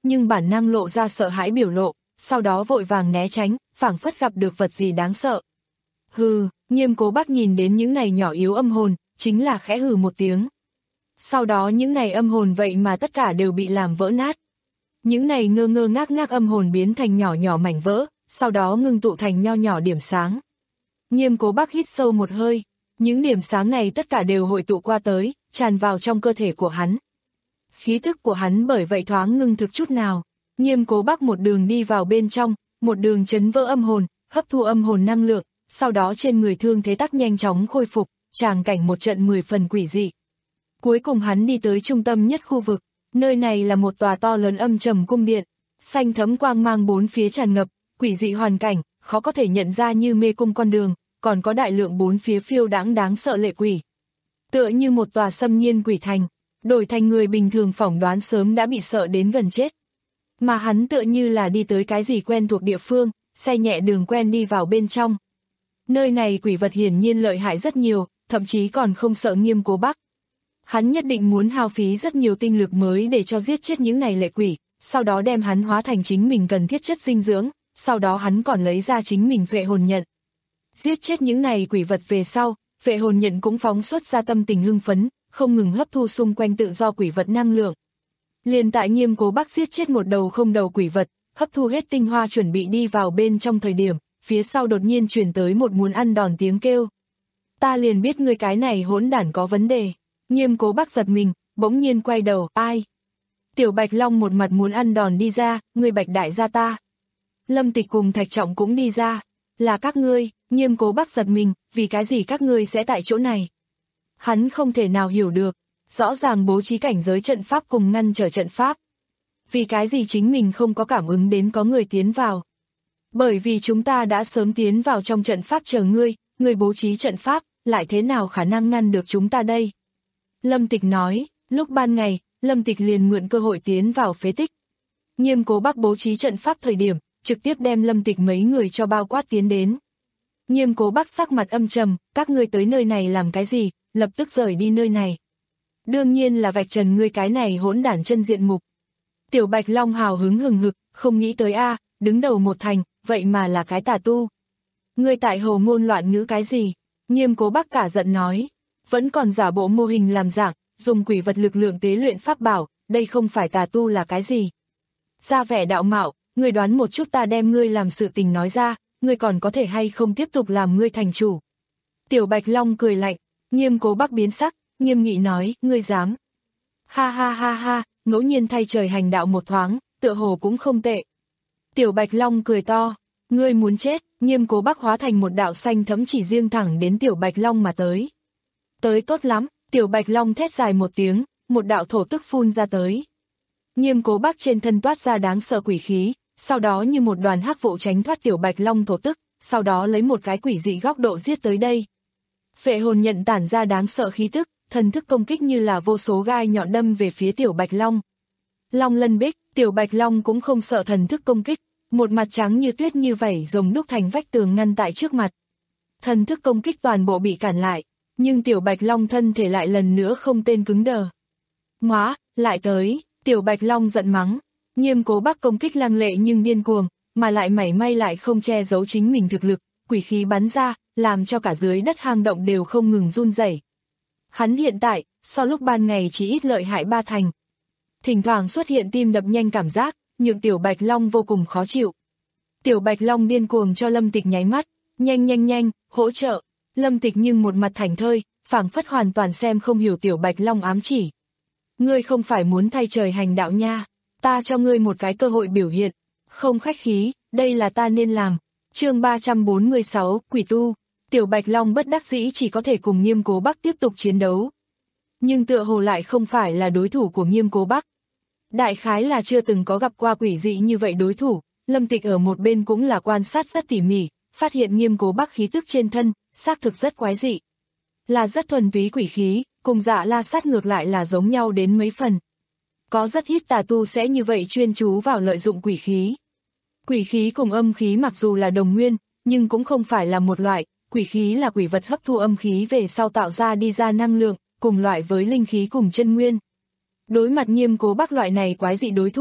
nhưng bản năng lộ ra sợ hãi biểu lộ, sau đó vội vàng né tránh, phảng phất gặp được vật gì đáng sợ. Hừ, Nghiêm Cố Bác nhìn đến những này nhỏ yếu âm hồn, chính là khẽ hừ một tiếng. Sau đó những này âm hồn vậy mà tất cả đều bị làm vỡ nát. Những này ngơ ngơ ngác ngác âm hồn biến thành nhỏ nhỏ mảnh vỡ, sau đó ngưng tụ thành nho nhỏ điểm sáng. Nghiêm Cố Bác hít sâu một hơi, những điểm sáng này tất cả đều hội tụ qua tới, tràn vào trong cơ thể của hắn. Khí thức của hắn bởi vậy thoáng ngưng thực chút nào. Nghiêm Cố Bác một đường đi vào bên trong, một đường chấn vỡ âm hồn, hấp thu âm hồn năng lượng, sau đó trên người thương thế tắc nhanh chóng khôi phục, tràng cảnh một trận mười phần quỷ dị. Cuối cùng hắn đi tới trung tâm nhất khu vực, nơi này là một tòa to lớn âm trầm cung điện, xanh thấm quang mang bốn phía tràn ngập, quỷ dị hoàn cảnh, khó có thể nhận ra như mê cung con đường, còn có đại lượng bốn phía phiêu đãng đáng sợ lệ quỷ. Tựa như một tòa xâm nhiên quỷ thành, đổi thành người bình thường phỏng đoán sớm đã bị sợ đến gần chết. Mà hắn tựa như là đi tới cái gì quen thuộc địa phương, xe nhẹ đường quen đi vào bên trong. Nơi này quỷ vật hiển nhiên lợi hại rất nhiều, thậm chí còn không sợ Nghiêm Cố Bác. Hắn nhất định muốn hao phí rất nhiều tinh lực mới để cho giết chết những này lệ quỷ, sau đó đem hắn hóa thành chính mình cần thiết chất dinh dưỡng, sau đó hắn còn lấy ra chính mình phệ hồn nhận. Giết chết những này quỷ vật về sau, phệ hồn nhận cũng phóng xuất ra tâm tình hưng phấn, không ngừng hấp thu xung quanh tự do quỷ vật năng lượng. Liền tại Nghiêm Cố Bác giết chết một đầu không đầu quỷ vật, hấp thu hết tinh hoa chuẩn bị đi vào bên trong thời điểm, phía sau đột nhiên truyền tới một muốn ăn đòn tiếng kêu. Ta liền biết ngươi cái này hỗn đản có vấn đề. Nghiêm Cố Bác giật mình, bỗng nhiên quay đầu, ai? Tiểu Bạch Long một mặt muốn ăn đòn đi ra, ngươi Bạch đại gia ta. Lâm Tịch cùng Thạch Trọng cũng đi ra, là các ngươi. Nghiêm Cố Bác giật mình, vì cái gì các ngươi sẽ tại chỗ này? Hắn không thể nào hiểu được, rõ ràng bố trí cảnh giới trận pháp cùng ngăn trở trận pháp. Vì cái gì chính mình không có cảm ứng đến có người tiến vào? Bởi vì chúng ta đã sớm tiến vào trong trận pháp chờ ngươi, ngươi bố trí trận pháp, lại thế nào khả năng ngăn được chúng ta đây? Lâm Tịch nói, lúc ban ngày, Lâm Tịch liền mượn cơ hội tiến vào phế tích. Nghiêm Cố Bác bố trí trận pháp thời điểm, trực tiếp đem Lâm Tịch mấy người cho bao quát tiến đến. Nghiêm Cố Bác sắc mặt âm trầm, các ngươi tới nơi này làm cái gì, lập tức rời đi nơi này. Đương nhiên là vạch trần ngươi cái này hỗn đản chân diện mục. Tiểu Bạch Long hào hứng hừng hực, không nghĩ tới a, đứng đầu một thành, vậy mà là cái tà tu. Ngươi tại hồ ngôn loạn ngữ cái gì? Nghiêm Cố Bác cả giận nói, vẫn còn giả bộ mô hình làm dạng, dùng quỷ vật lực lượng tế luyện pháp bảo, đây không phải tà tu là cái gì? Ra vẻ đạo mạo, ngươi đoán một chút ta đem ngươi làm sự tình nói ra, ngươi còn có thể hay không tiếp tục làm ngươi thành chủ? Tiểu Bạch Long cười lạnh, Nghiêm Cố Bác biến sắc, nghiêm nghị nói, ngươi dám? Ha ha ha ha, ngẫu nhiên thay trời hành đạo một thoáng, tựa hồ cũng không tệ. Tiểu Bạch Long cười to, ngươi muốn chết. Nghiêm Cố Bác hóa thành một đạo xanh thẫm chỉ riêng thẳng đến Tiểu Bạch Long mà tới. Tới tốt lắm, Tiểu Bạch Long thét dài một tiếng, một đạo thổ tức phun ra tới. Nghiêm Cố Bác trên thân toát ra đáng sợ quỷ khí, sau đó như một đoàn hắc vụ tránh thoát Tiểu Bạch Long thổ tức, sau đó lấy một cái quỷ dị góc độ giết tới đây. Phệ hồn nhận tản ra đáng sợ khí tức, thần thức công kích như là vô số gai nhọn đâm về phía Tiểu Bạch Long. Long lân bích, Tiểu Bạch Long cũng không sợ thần thức công kích, một mặt trắng như tuyết như vảy rồng đúc thành vách tường ngăn tại trước mặt. Thần thức công kích toàn bộ bị cản lại, nhưng Tiểu Bạch Long thân thể lại lần nữa không tên cứng đờ. Ngoá, lại tới, Tiểu Bạch Long giận mắng, Nghiêm Cố Bác công kích lăng lệ nhưng điên cuồng, mà lại mảy may lại không che giấu chính mình thực lực, quỷ khí bắn ra, làm cho cả dưới đất hang động đều không ngừng run rẩy. Hắn hiện tại, so lúc ban ngày chỉ ít lợi hại ba thành. Thỉnh thoảng xuất hiện tim đập nhanh cảm giác, nhượng Tiểu Bạch Long vô cùng khó chịu. Tiểu Bạch Long điên cuồng cho Lâm Tịch nháy mắt, nhanh nhanh nhanh, hỗ trợ. Lâm Tịch nhưng một mặt thảnh thơi, phảng phất hoàn toàn xem không hiểu Tiểu Bạch Long ám chỉ. Ngươi không phải muốn thay trời hành đạo nha, ta cho ngươi một cái cơ hội biểu hiện, không khách khí, đây là ta nên làm. Chương ba trăm bốn mươi sáu, Quỷ Tu. Tiểu Bạch Long bất đắc dĩ chỉ có thể cùng Nghiêm Cố Bác tiếp tục chiến đấu. Nhưng tựa hồ lại không phải là đối thủ của Nghiêm Cố Bác. Đại khái là chưa từng có gặp qua quỷ dị như vậy đối thủ, Lâm Tịch ở một bên cũng là quan sát rất tỉ mỉ, phát hiện Nghiêm Cố Bác khí tức trên thân, xác thực rất quái dị. Là rất thuần túy quỷ khí, cùng Dạ La Sát ngược lại là giống nhau đến mấy phần. Có rất ít tà tu sẽ như vậy chuyên chú vào lợi dụng quỷ khí. Quỷ khí cùng âm khí mặc dù là đồng nguyên, nhưng cũng không phải là một loại, quỷ khí là quỷ vật hấp thu âm khí về sau tạo ra đi ra năng lượng, cùng loại với linh khí cùng chân nguyên. Đối mặt Nghiêm Cố Bác loại này quái dị đối thủ,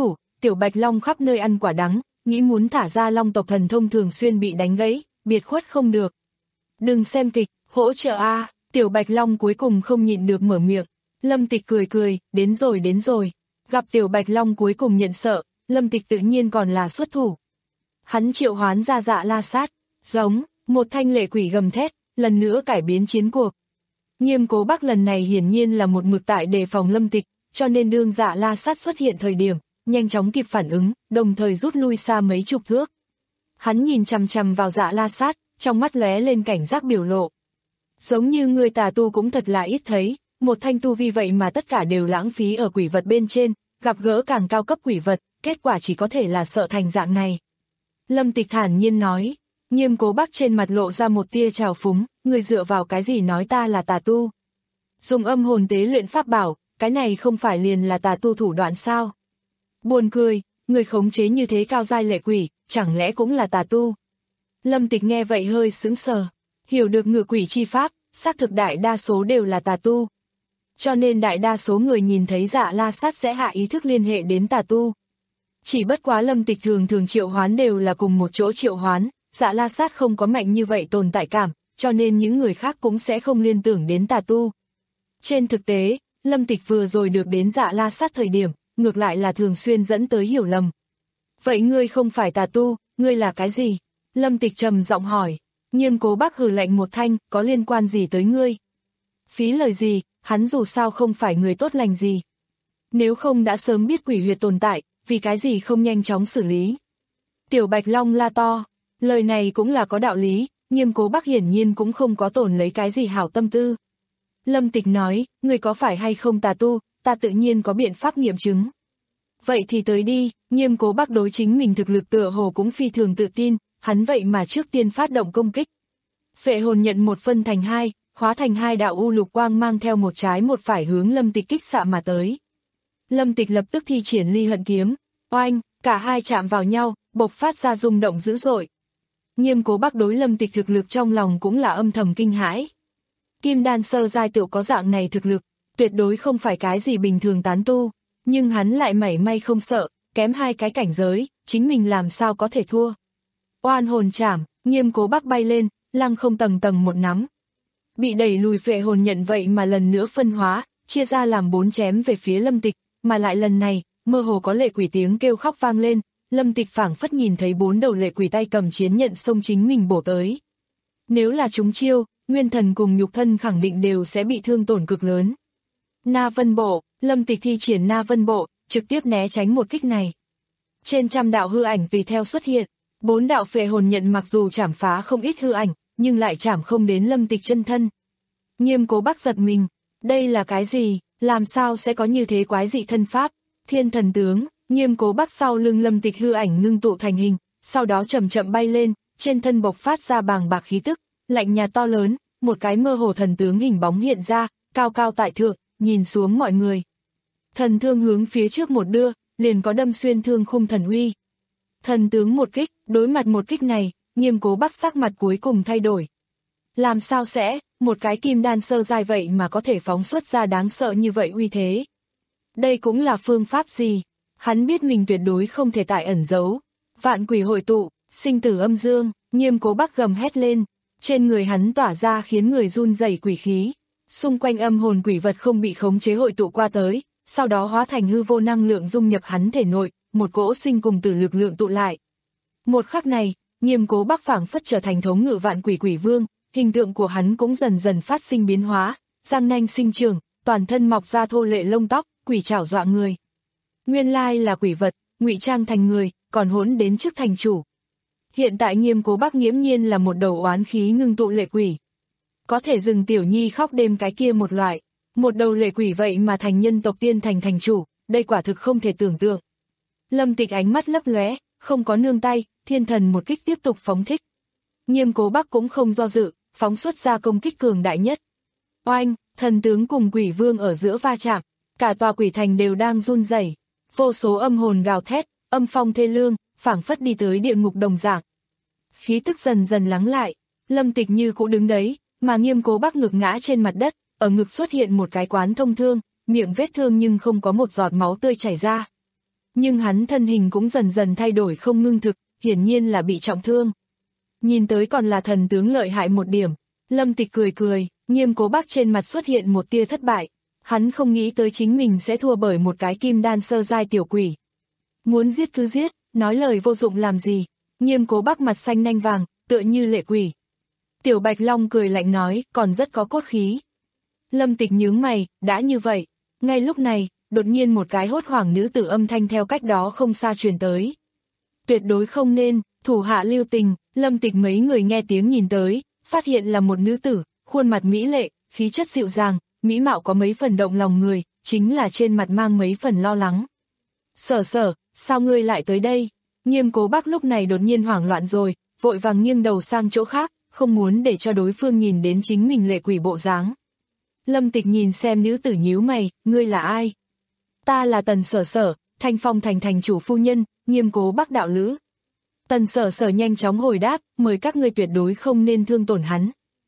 Tiểu Bạch Long khắp nơi ăn quả đắng, nghĩ muốn thả ra long tộc thần thông thường xuyên bị đánh gãy, biệt khuất không được. Đừng xem kịch, hỗ trợ a. Tiểu Bạch Long cuối cùng không nhịn được mở miệng. Lâm Tịch cười cười, đến rồi đến rồi. Gặp Tiểu Bạch Long cuối cùng nhận sợ, Lâm Tịch tự nhiên còn là xuất thủ. Hắn triệu hoán ra Dạ La Sát, giống, một thanh lệ quỷ gầm thét, lần nữa cải biến chiến cuộc. Nghiêm Cố Bắc lần này hiển nhiên là một mực tại đề phòng Lâm Tịch, cho nên đương Dạ La Sát xuất hiện thời điểm, nhanh chóng kịp phản ứng, đồng thời rút lui xa mấy chục thước. Hắn nhìn chằm chằm vào Dạ La Sát, trong mắt lóe lên cảnh giác biểu lộ. Giống như người tà tu cũng thật là ít thấy, một thanh tu vi vậy mà tất cả đều lãng phí ở quỷ vật bên trên, gặp gỡ càng cao cấp quỷ vật, kết quả chỉ có thể là sợ thành dạng này. Lâm Tịch thản nhiên nói, Nghiêm Cố Bắc trên mặt lộ ra một tia trào phúng, người dựa vào cái gì nói ta là tà tu? Dùng âm hồn tế luyện pháp bảo, cái này không phải liền là tà tu thủ đoạn sao? Buồn cười, người khống chế như thế cao giai lệ quỷ, chẳng lẽ cũng là tà tu? Lâm Tịch nghe vậy hơi sững sờ, hiểu được ngự quỷ chi pháp, xác thực đại đa số đều là tà tu. Cho nên đại đa số người nhìn thấy Dạ La Sát sẽ hạ ý thức liên hệ đến tà tu. Chỉ bất quá Lâm Tịch thường thường triệu hoán đều là cùng một chỗ triệu hoán, Dạ La Sát không có mạnh như vậy tồn tại cảm, cho nên những người khác cũng sẽ không liên tưởng đến tà tu. Trên thực tế, Lâm Tịch vừa rồi được đến Dạ La Sát thời điểm, ngược lại là thường xuyên dẫn tới hiểu lầm. Vậy ngươi không phải tà tu, ngươi là cái gì? Lâm Tịch trầm giọng hỏi. Nghiêm Cố Bắc hừ lạnh một thanh, có liên quan gì tới ngươi? Phí lời gì, hắn dù sao không phải người tốt lành gì. Nếu không đã sớm biết quỷ huyệt tồn tại, vì cái gì không nhanh chóng xử lý? Tiểu Bạch Long la to, lời này cũng là có đạo lý, Nghiêm Cố Bắc hiển nhiên cũng không có tổn lấy cái gì hảo tâm tư. Lâm Tịch nói, ngươi có phải hay không tà tu, ta tự nhiên có biện pháp nghiệm chứng. Vậy thì tới đi, Nghiêm Cố Bắc đối chính mình thực lực tựa hồ cũng phi thường tự tin, hắn vậy mà trước tiên phát động công kích. Phệ hồn nhận một phân thành hai, hóa thành hai đạo u lục quang mang theo một trái một phải hướng Lâm Tịch kích xạ mà tới. Lâm Tịch lập tức thi triển ly hận kiếm, oanh, cả hai chạm vào nhau, bộc phát ra rung động dữ dội. Nghiêm Cố Bắc đối Lâm Tịch thực lực trong lòng cũng là âm thầm kinh hãi. Kim đan sơ giai tựu có dạng này thực lực, tuyệt đối không phải cái gì bình thường tán tu, nhưng hắn lại mảy may không sợ, kém hai cái cảnh giới, chính mình làm sao có thể thua. Oan hồn chảm, Nghiêm Cố Bắc bay lên, lăng không tầng tầng một nắm. Bị đẩy lùi phệ hồn nhận vậy mà lần nữa phân hóa, chia ra làm bốn chém về phía Lâm Tịch, mà lại lần này, mơ hồ có lệ quỷ tiếng kêu khóc vang lên, Lâm Tịch phảng phất nhìn thấy bốn đầu lệ quỷ tay cầm chiến nhận xông chính mình bổ tới. Nếu là chúng chiêu, nguyên thần cùng nhục thân khẳng định đều sẽ bị thương tổn cực lớn. Na Vân Bộ, Lâm Tịch thi triển Na Vân Bộ, trực tiếp né tránh một kích này. Trên trăm đạo hư ảnh tùy theo xuất hiện, bốn đạo phệ hồn nhận mặc dù chảm phá không ít hư ảnh, nhưng lại chảm không đến Lâm Tịch chân thân. Nghiêm Cố Bắc giật mình, đây là cái gì, làm sao sẽ có như thế quái dị thân pháp? Thiên thần tướng, Nghiêm Cố Bắc sau lưng Lâm Tịch hư ảnh ngưng tụ thành hình, sau đó chậm chậm bay lên, trên thân bộc phát ra bàng bạc khí tức, lạnh nhạt to lớn, một cái mơ hồ thần tướng hình bóng hiện ra, cao cao tại thượng, nhìn xuống mọi người. Thần thương hướng phía trước một đưa, liền có đâm xuyên thương khung thần uy. Thần tướng một kích, đối mặt một kích này, Nghiêm Cố Bắc sắc mặt cuối cùng thay đổi. Làm sao sẽ, một cái kim đan sơ giai vậy mà có thể phóng xuất ra đáng sợ như vậy uy thế? Đây cũng là phương pháp gì? Hắn biết mình tuyệt đối không thể tại ẩn giấu. Vạn quỷ hội tụ, sinh tử âm dương, Nghiêm Cố Bắc gầm hét lên. Trên người hắn tỏa ra khiến người run rẩy quỷ khí. Xung quanh âm hồn quỷ vật không bị khống chế hội tụ qua tới, sau đó hóa thành hư vô năng lượng dung nhập hắn thể nội, một cỗ sinh cùng tử lực lượng tụ lại. Một khắc này, Nghiêm Cố Bắc phảng phất trở thành thống ngự vạn quỷ quỷ vương, hình tượng của hắn cũng dần dần phát sinh biến hóa, răng nanh sinh trưởng, toàn thân mọc ra thô lệ lông tóc, quỷ trảo dọa người. Nguyên lai là quỷ vật, ngụy trang thành người, còn hỗn đến trước thành chủ. Hiện tại Nghiêm Cố Bắc nghiễm nhiên là một đầu oán khí ngưng tụ lệ quỷ. Có thể dừng tiểu nhi khóc đêm cái kia một loại, một đầu lệ quỷ vậy mà thành nhân tộc tiên thành thành chủ, đây quả thực không thể tưởng tượng. Lâm Tịch ánh mắt lấp lóe, không có nương tay, thiên thần một kích tiếp tục phóng thích. Nghiêm Cố Bắc cũng không do dự, phóng xuất ra công kích cường đại nhất. Oanh, thần tướng cùng quỷ vương ở giữa va chạm, cả tòa quỷ thành đều đang run rẩy, vô số âm hồn gào thét, âm phong thê lương, phảng phất đi tới địa ngục đồng dạng. Khí tức dần dần lắng lại, Lâm Tịch như cũ đứng đấy, mà Nghiêm Cố Bắc ngực ngã trên mặt đất, ở ngực xuất hiện một cái quán thông thương, miệng vết thương nhưng không có một giọt máu tươi chảy ra. nhưng hắn thân hình cũng dần dần thay đổi không ngưng thực, hiển nhiên là bị trọng thương. Nhìn tới còn là thần tướng lợi hại một điểm. Lâm Tịch cười cười, Nghiêm Cố Bác trên mặt xuất hiện một tia thất bại. Hắn không nghĩ tới chính mình sẽ thua bởi một cái kim đan sơ giai tiểu quỷ. Muốn giết cứ giết, nói lời vô dụng làm gì. Nghiêm Cố Bác mặt xanh nanh vàng, tựa như lệ quỷ. Tiểu Bạch Long cười lạnh nói, còn rất có cốt khí. Lâm Tịch nhướng mày, đã như vậy. Ngay lúc này, đột nhiên một cái hốt hoảng nữ tử âm thanh theo cách đó không xa truyền tới. Tuyệt đối không nên, thủ hạ lưu tình. Lâm Tịch mấy người nghe tiếng nhìn tới, phát hiện là một nữ tử, khuôn mặt mỹ lệ, khí chất dịu dàng, mỹ mạo có mấy phần động lòng người, chính là trên mặt mang mấy phần lo lắng. Sở Sở, sao ngươi lại tới đây? Nghiêm Cố Bác lúc này đột nhiên hoảng loạn rồi, vội vàng nghiêng đầu sang chỗ khác, không muốn để cho đối phương nhìn đến chính mình lệ quỷ bộ dáng. Lâm Tịch nhìn xem nữ tử nhíu mày, ngươi là ai? Ta là Tần Sở Sở, Thanh Phong thành thành chủ phu nhân, Nghiêm Cố Bác đạo lữ. Tần Sở Sở nhanh chóng hồi đáp, mời các ngươi tuyệt đối không nên thương tổn hắn.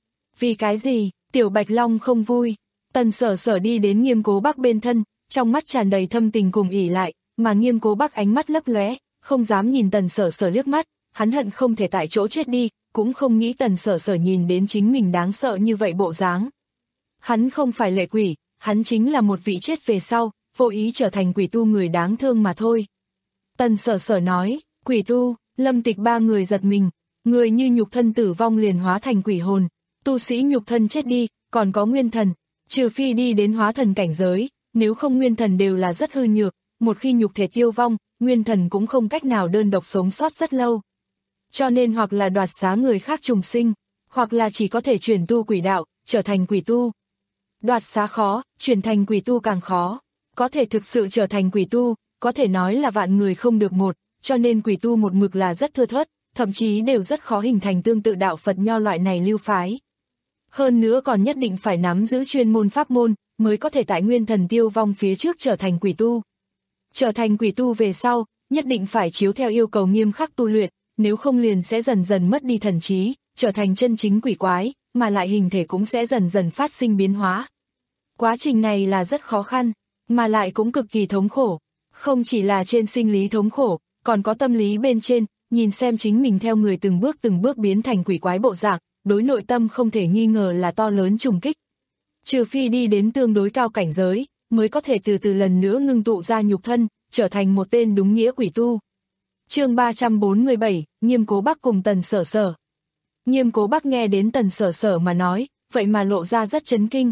Vì cái gì? Tiểu Bạch Long không vui. Tần Sở Sở đi đến Nghiêm Cố Bác bên thân, trong mắt tràn đầy thâm tình cùng ỉ lại, mà Nghiêm Cố Bác ánh mắt lấp lóe, không dám nhìn Tần Sở Sở liếc mắt, hắn hận không thể tại chỗ chết đi, cũng không nghĩ Tần Sở Sở nhìn đến chính mình đáng sợ như vậy bộ dáng. Hắn không phải lệ quỷ, hắn chính là một vị chết về sau, vô ý trở thành quỷ tu người đáng thương mà thôi. Tần Sở Sở nói, quỷ tu. Lâm Tịch ba người giật mình, người như nhục thân tử vong liền hóa thành quỷ hồn, tu sĩ nhục thân chết đi, còn có nguyên thần, trừ phi đi đến hóa thần cảnh giới, nếu không nguyên thần đều là rất hư nhược, một khi nhục thể tiêu vong, nguyên thần cũng không cách nào đơn độc sống sót rất lâu. Cho nên hoặc là đoạt xá người khác trùng sinh, hoặc là chỉ có thể chuyển tu quỷ đạo, trở thành quỷ tu. Đoạt xá khó, chuyển thành quỷ tu càng khó, có thể thực sự trở thành quỷ tu, có thể nói là vạn người không được một. Cho nên quỷ tu một mực là rất thưa thớt, thậm chí đều rất khó hình thành tương tự đạo Phật Nho loại này lưu phái. Hơn nữa còn nhất định phải nắm giữ chuyên môn pháp môn, mới có thể tại nguyên thần tiêu vong phía trước trở thành quỷ tu. Trở thành quỷ tu về sau, nhất định phải chiếu theo yêu cầu nghiêm khắc tu luyện, nếu không liền sẽ dần dần mất đi thần trí, trở thành chân chính quỷ quái, mà lại hình thể cũng sẽ dần dần phát sinh biến hóa. Quá trình này là rất khó khăn, mà lại cũng cực kỳ thống khổ, không chỉ là trên sinh lý thống khổ, còn có tâm lý bên trên, nhìn xem chính mình theo người từng bước từng bước biến thành quỷ quái bộ dạng, đối nội tâm không thể nghi ngờ là to lớn trùng kích. Trừ phi đi đến tương đối cao cảnh giới, mới có thể từ từ lần nữa ngưng tụ ra nhục thân, trở thành một tên đúng nghĩa quỷ tu. Chương ba trăm bốn mươi bảy, Nghiêm Cố Bác cùng Tần Sở Sở. Nghiêm Cố Bác nghe đến Tần Sở Sở mà nói, vậy mà lộ ra rất chấn kinh.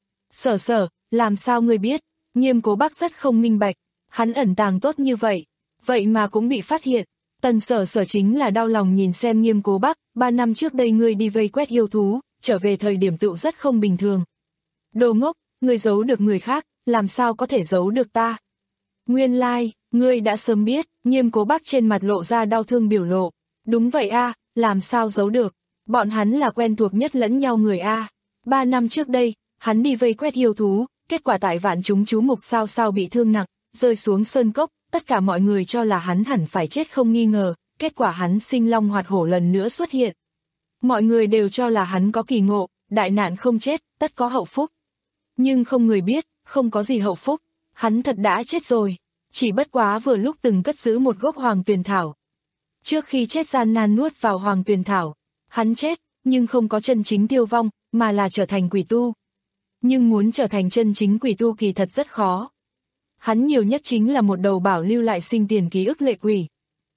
Sở Sở, làm sao ngươi biết? Nghiêm Cố Bác rất không minh bạch, hắn ẩn tàng tốt như vậy. Vậy mà cũng bị phát hiện. Tần Sở Sở chính là đau lòng nhìn xem Nghiêm Cố Bác, ba năm trước đây ngươi đi vây quét yêu thú, trở về thời điểm tựu rất không bình thường. Đồ ngốc, ngươi giấu được người khác, làm sao có thể giấu được ta? Nguyên lai, ngươi đã sớm biết. Nghiêm Cố Bác trên mặt lộ ra đau thương biểu lộ. Đúng vậy a, làm sao giấu được? Bọn hắn là quen thuộc nhất lẫn nhau người a. Ba năm trước đây, hắn đi vây quét yêu thú, kết quả tại vạn chúng chú mục sao sao bị thương nặng, rơi xuống sơn cốc. Tất cả mọi người cho là hắn hẳn phải chết không nghi ngờ, kết quả hắn sinh long hoạt hổ lần nữa xuất hiện. Mọi người đều cho là hắn có kỳ ngộ, đại nạn không chết, tất có hậu phúc. Nhưng không người biết, không có gì hậu phúc, hắn thật đã chết rồi, chỉ bất quá vừa lúc từng cất giữ một gốc hoàng tuyền thảo. Trước khi chết gian nan nuốt vào hoàng tuyền thảo, hắn chết, nhưng không có chân chính tiêu vong, mà là trở thành quỷ tu. Nhưng muốn trở thành chân chính quỷ tu kỳ thật rất khó. Hắn nhiều nhất chính là một đầu bảo lưu lại sinh tiền ký ức lệ quỷ.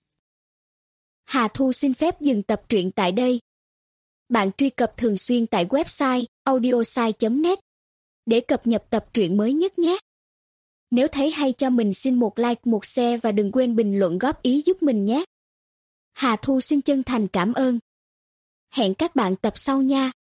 Hà Thu xin phép dừng tập truyện tại đây. Bạn truy cập thường xuyên tại website audiosai chấm net để cập nhật tập truyện mới nhất nhé. Nếu thấy hay cho mình xin một like, một share và đừng quên bình luận góp ý giúp mình nhé. Hà Thu xin chân thành cảm ơn. Hẹn các bạn tập sau nha.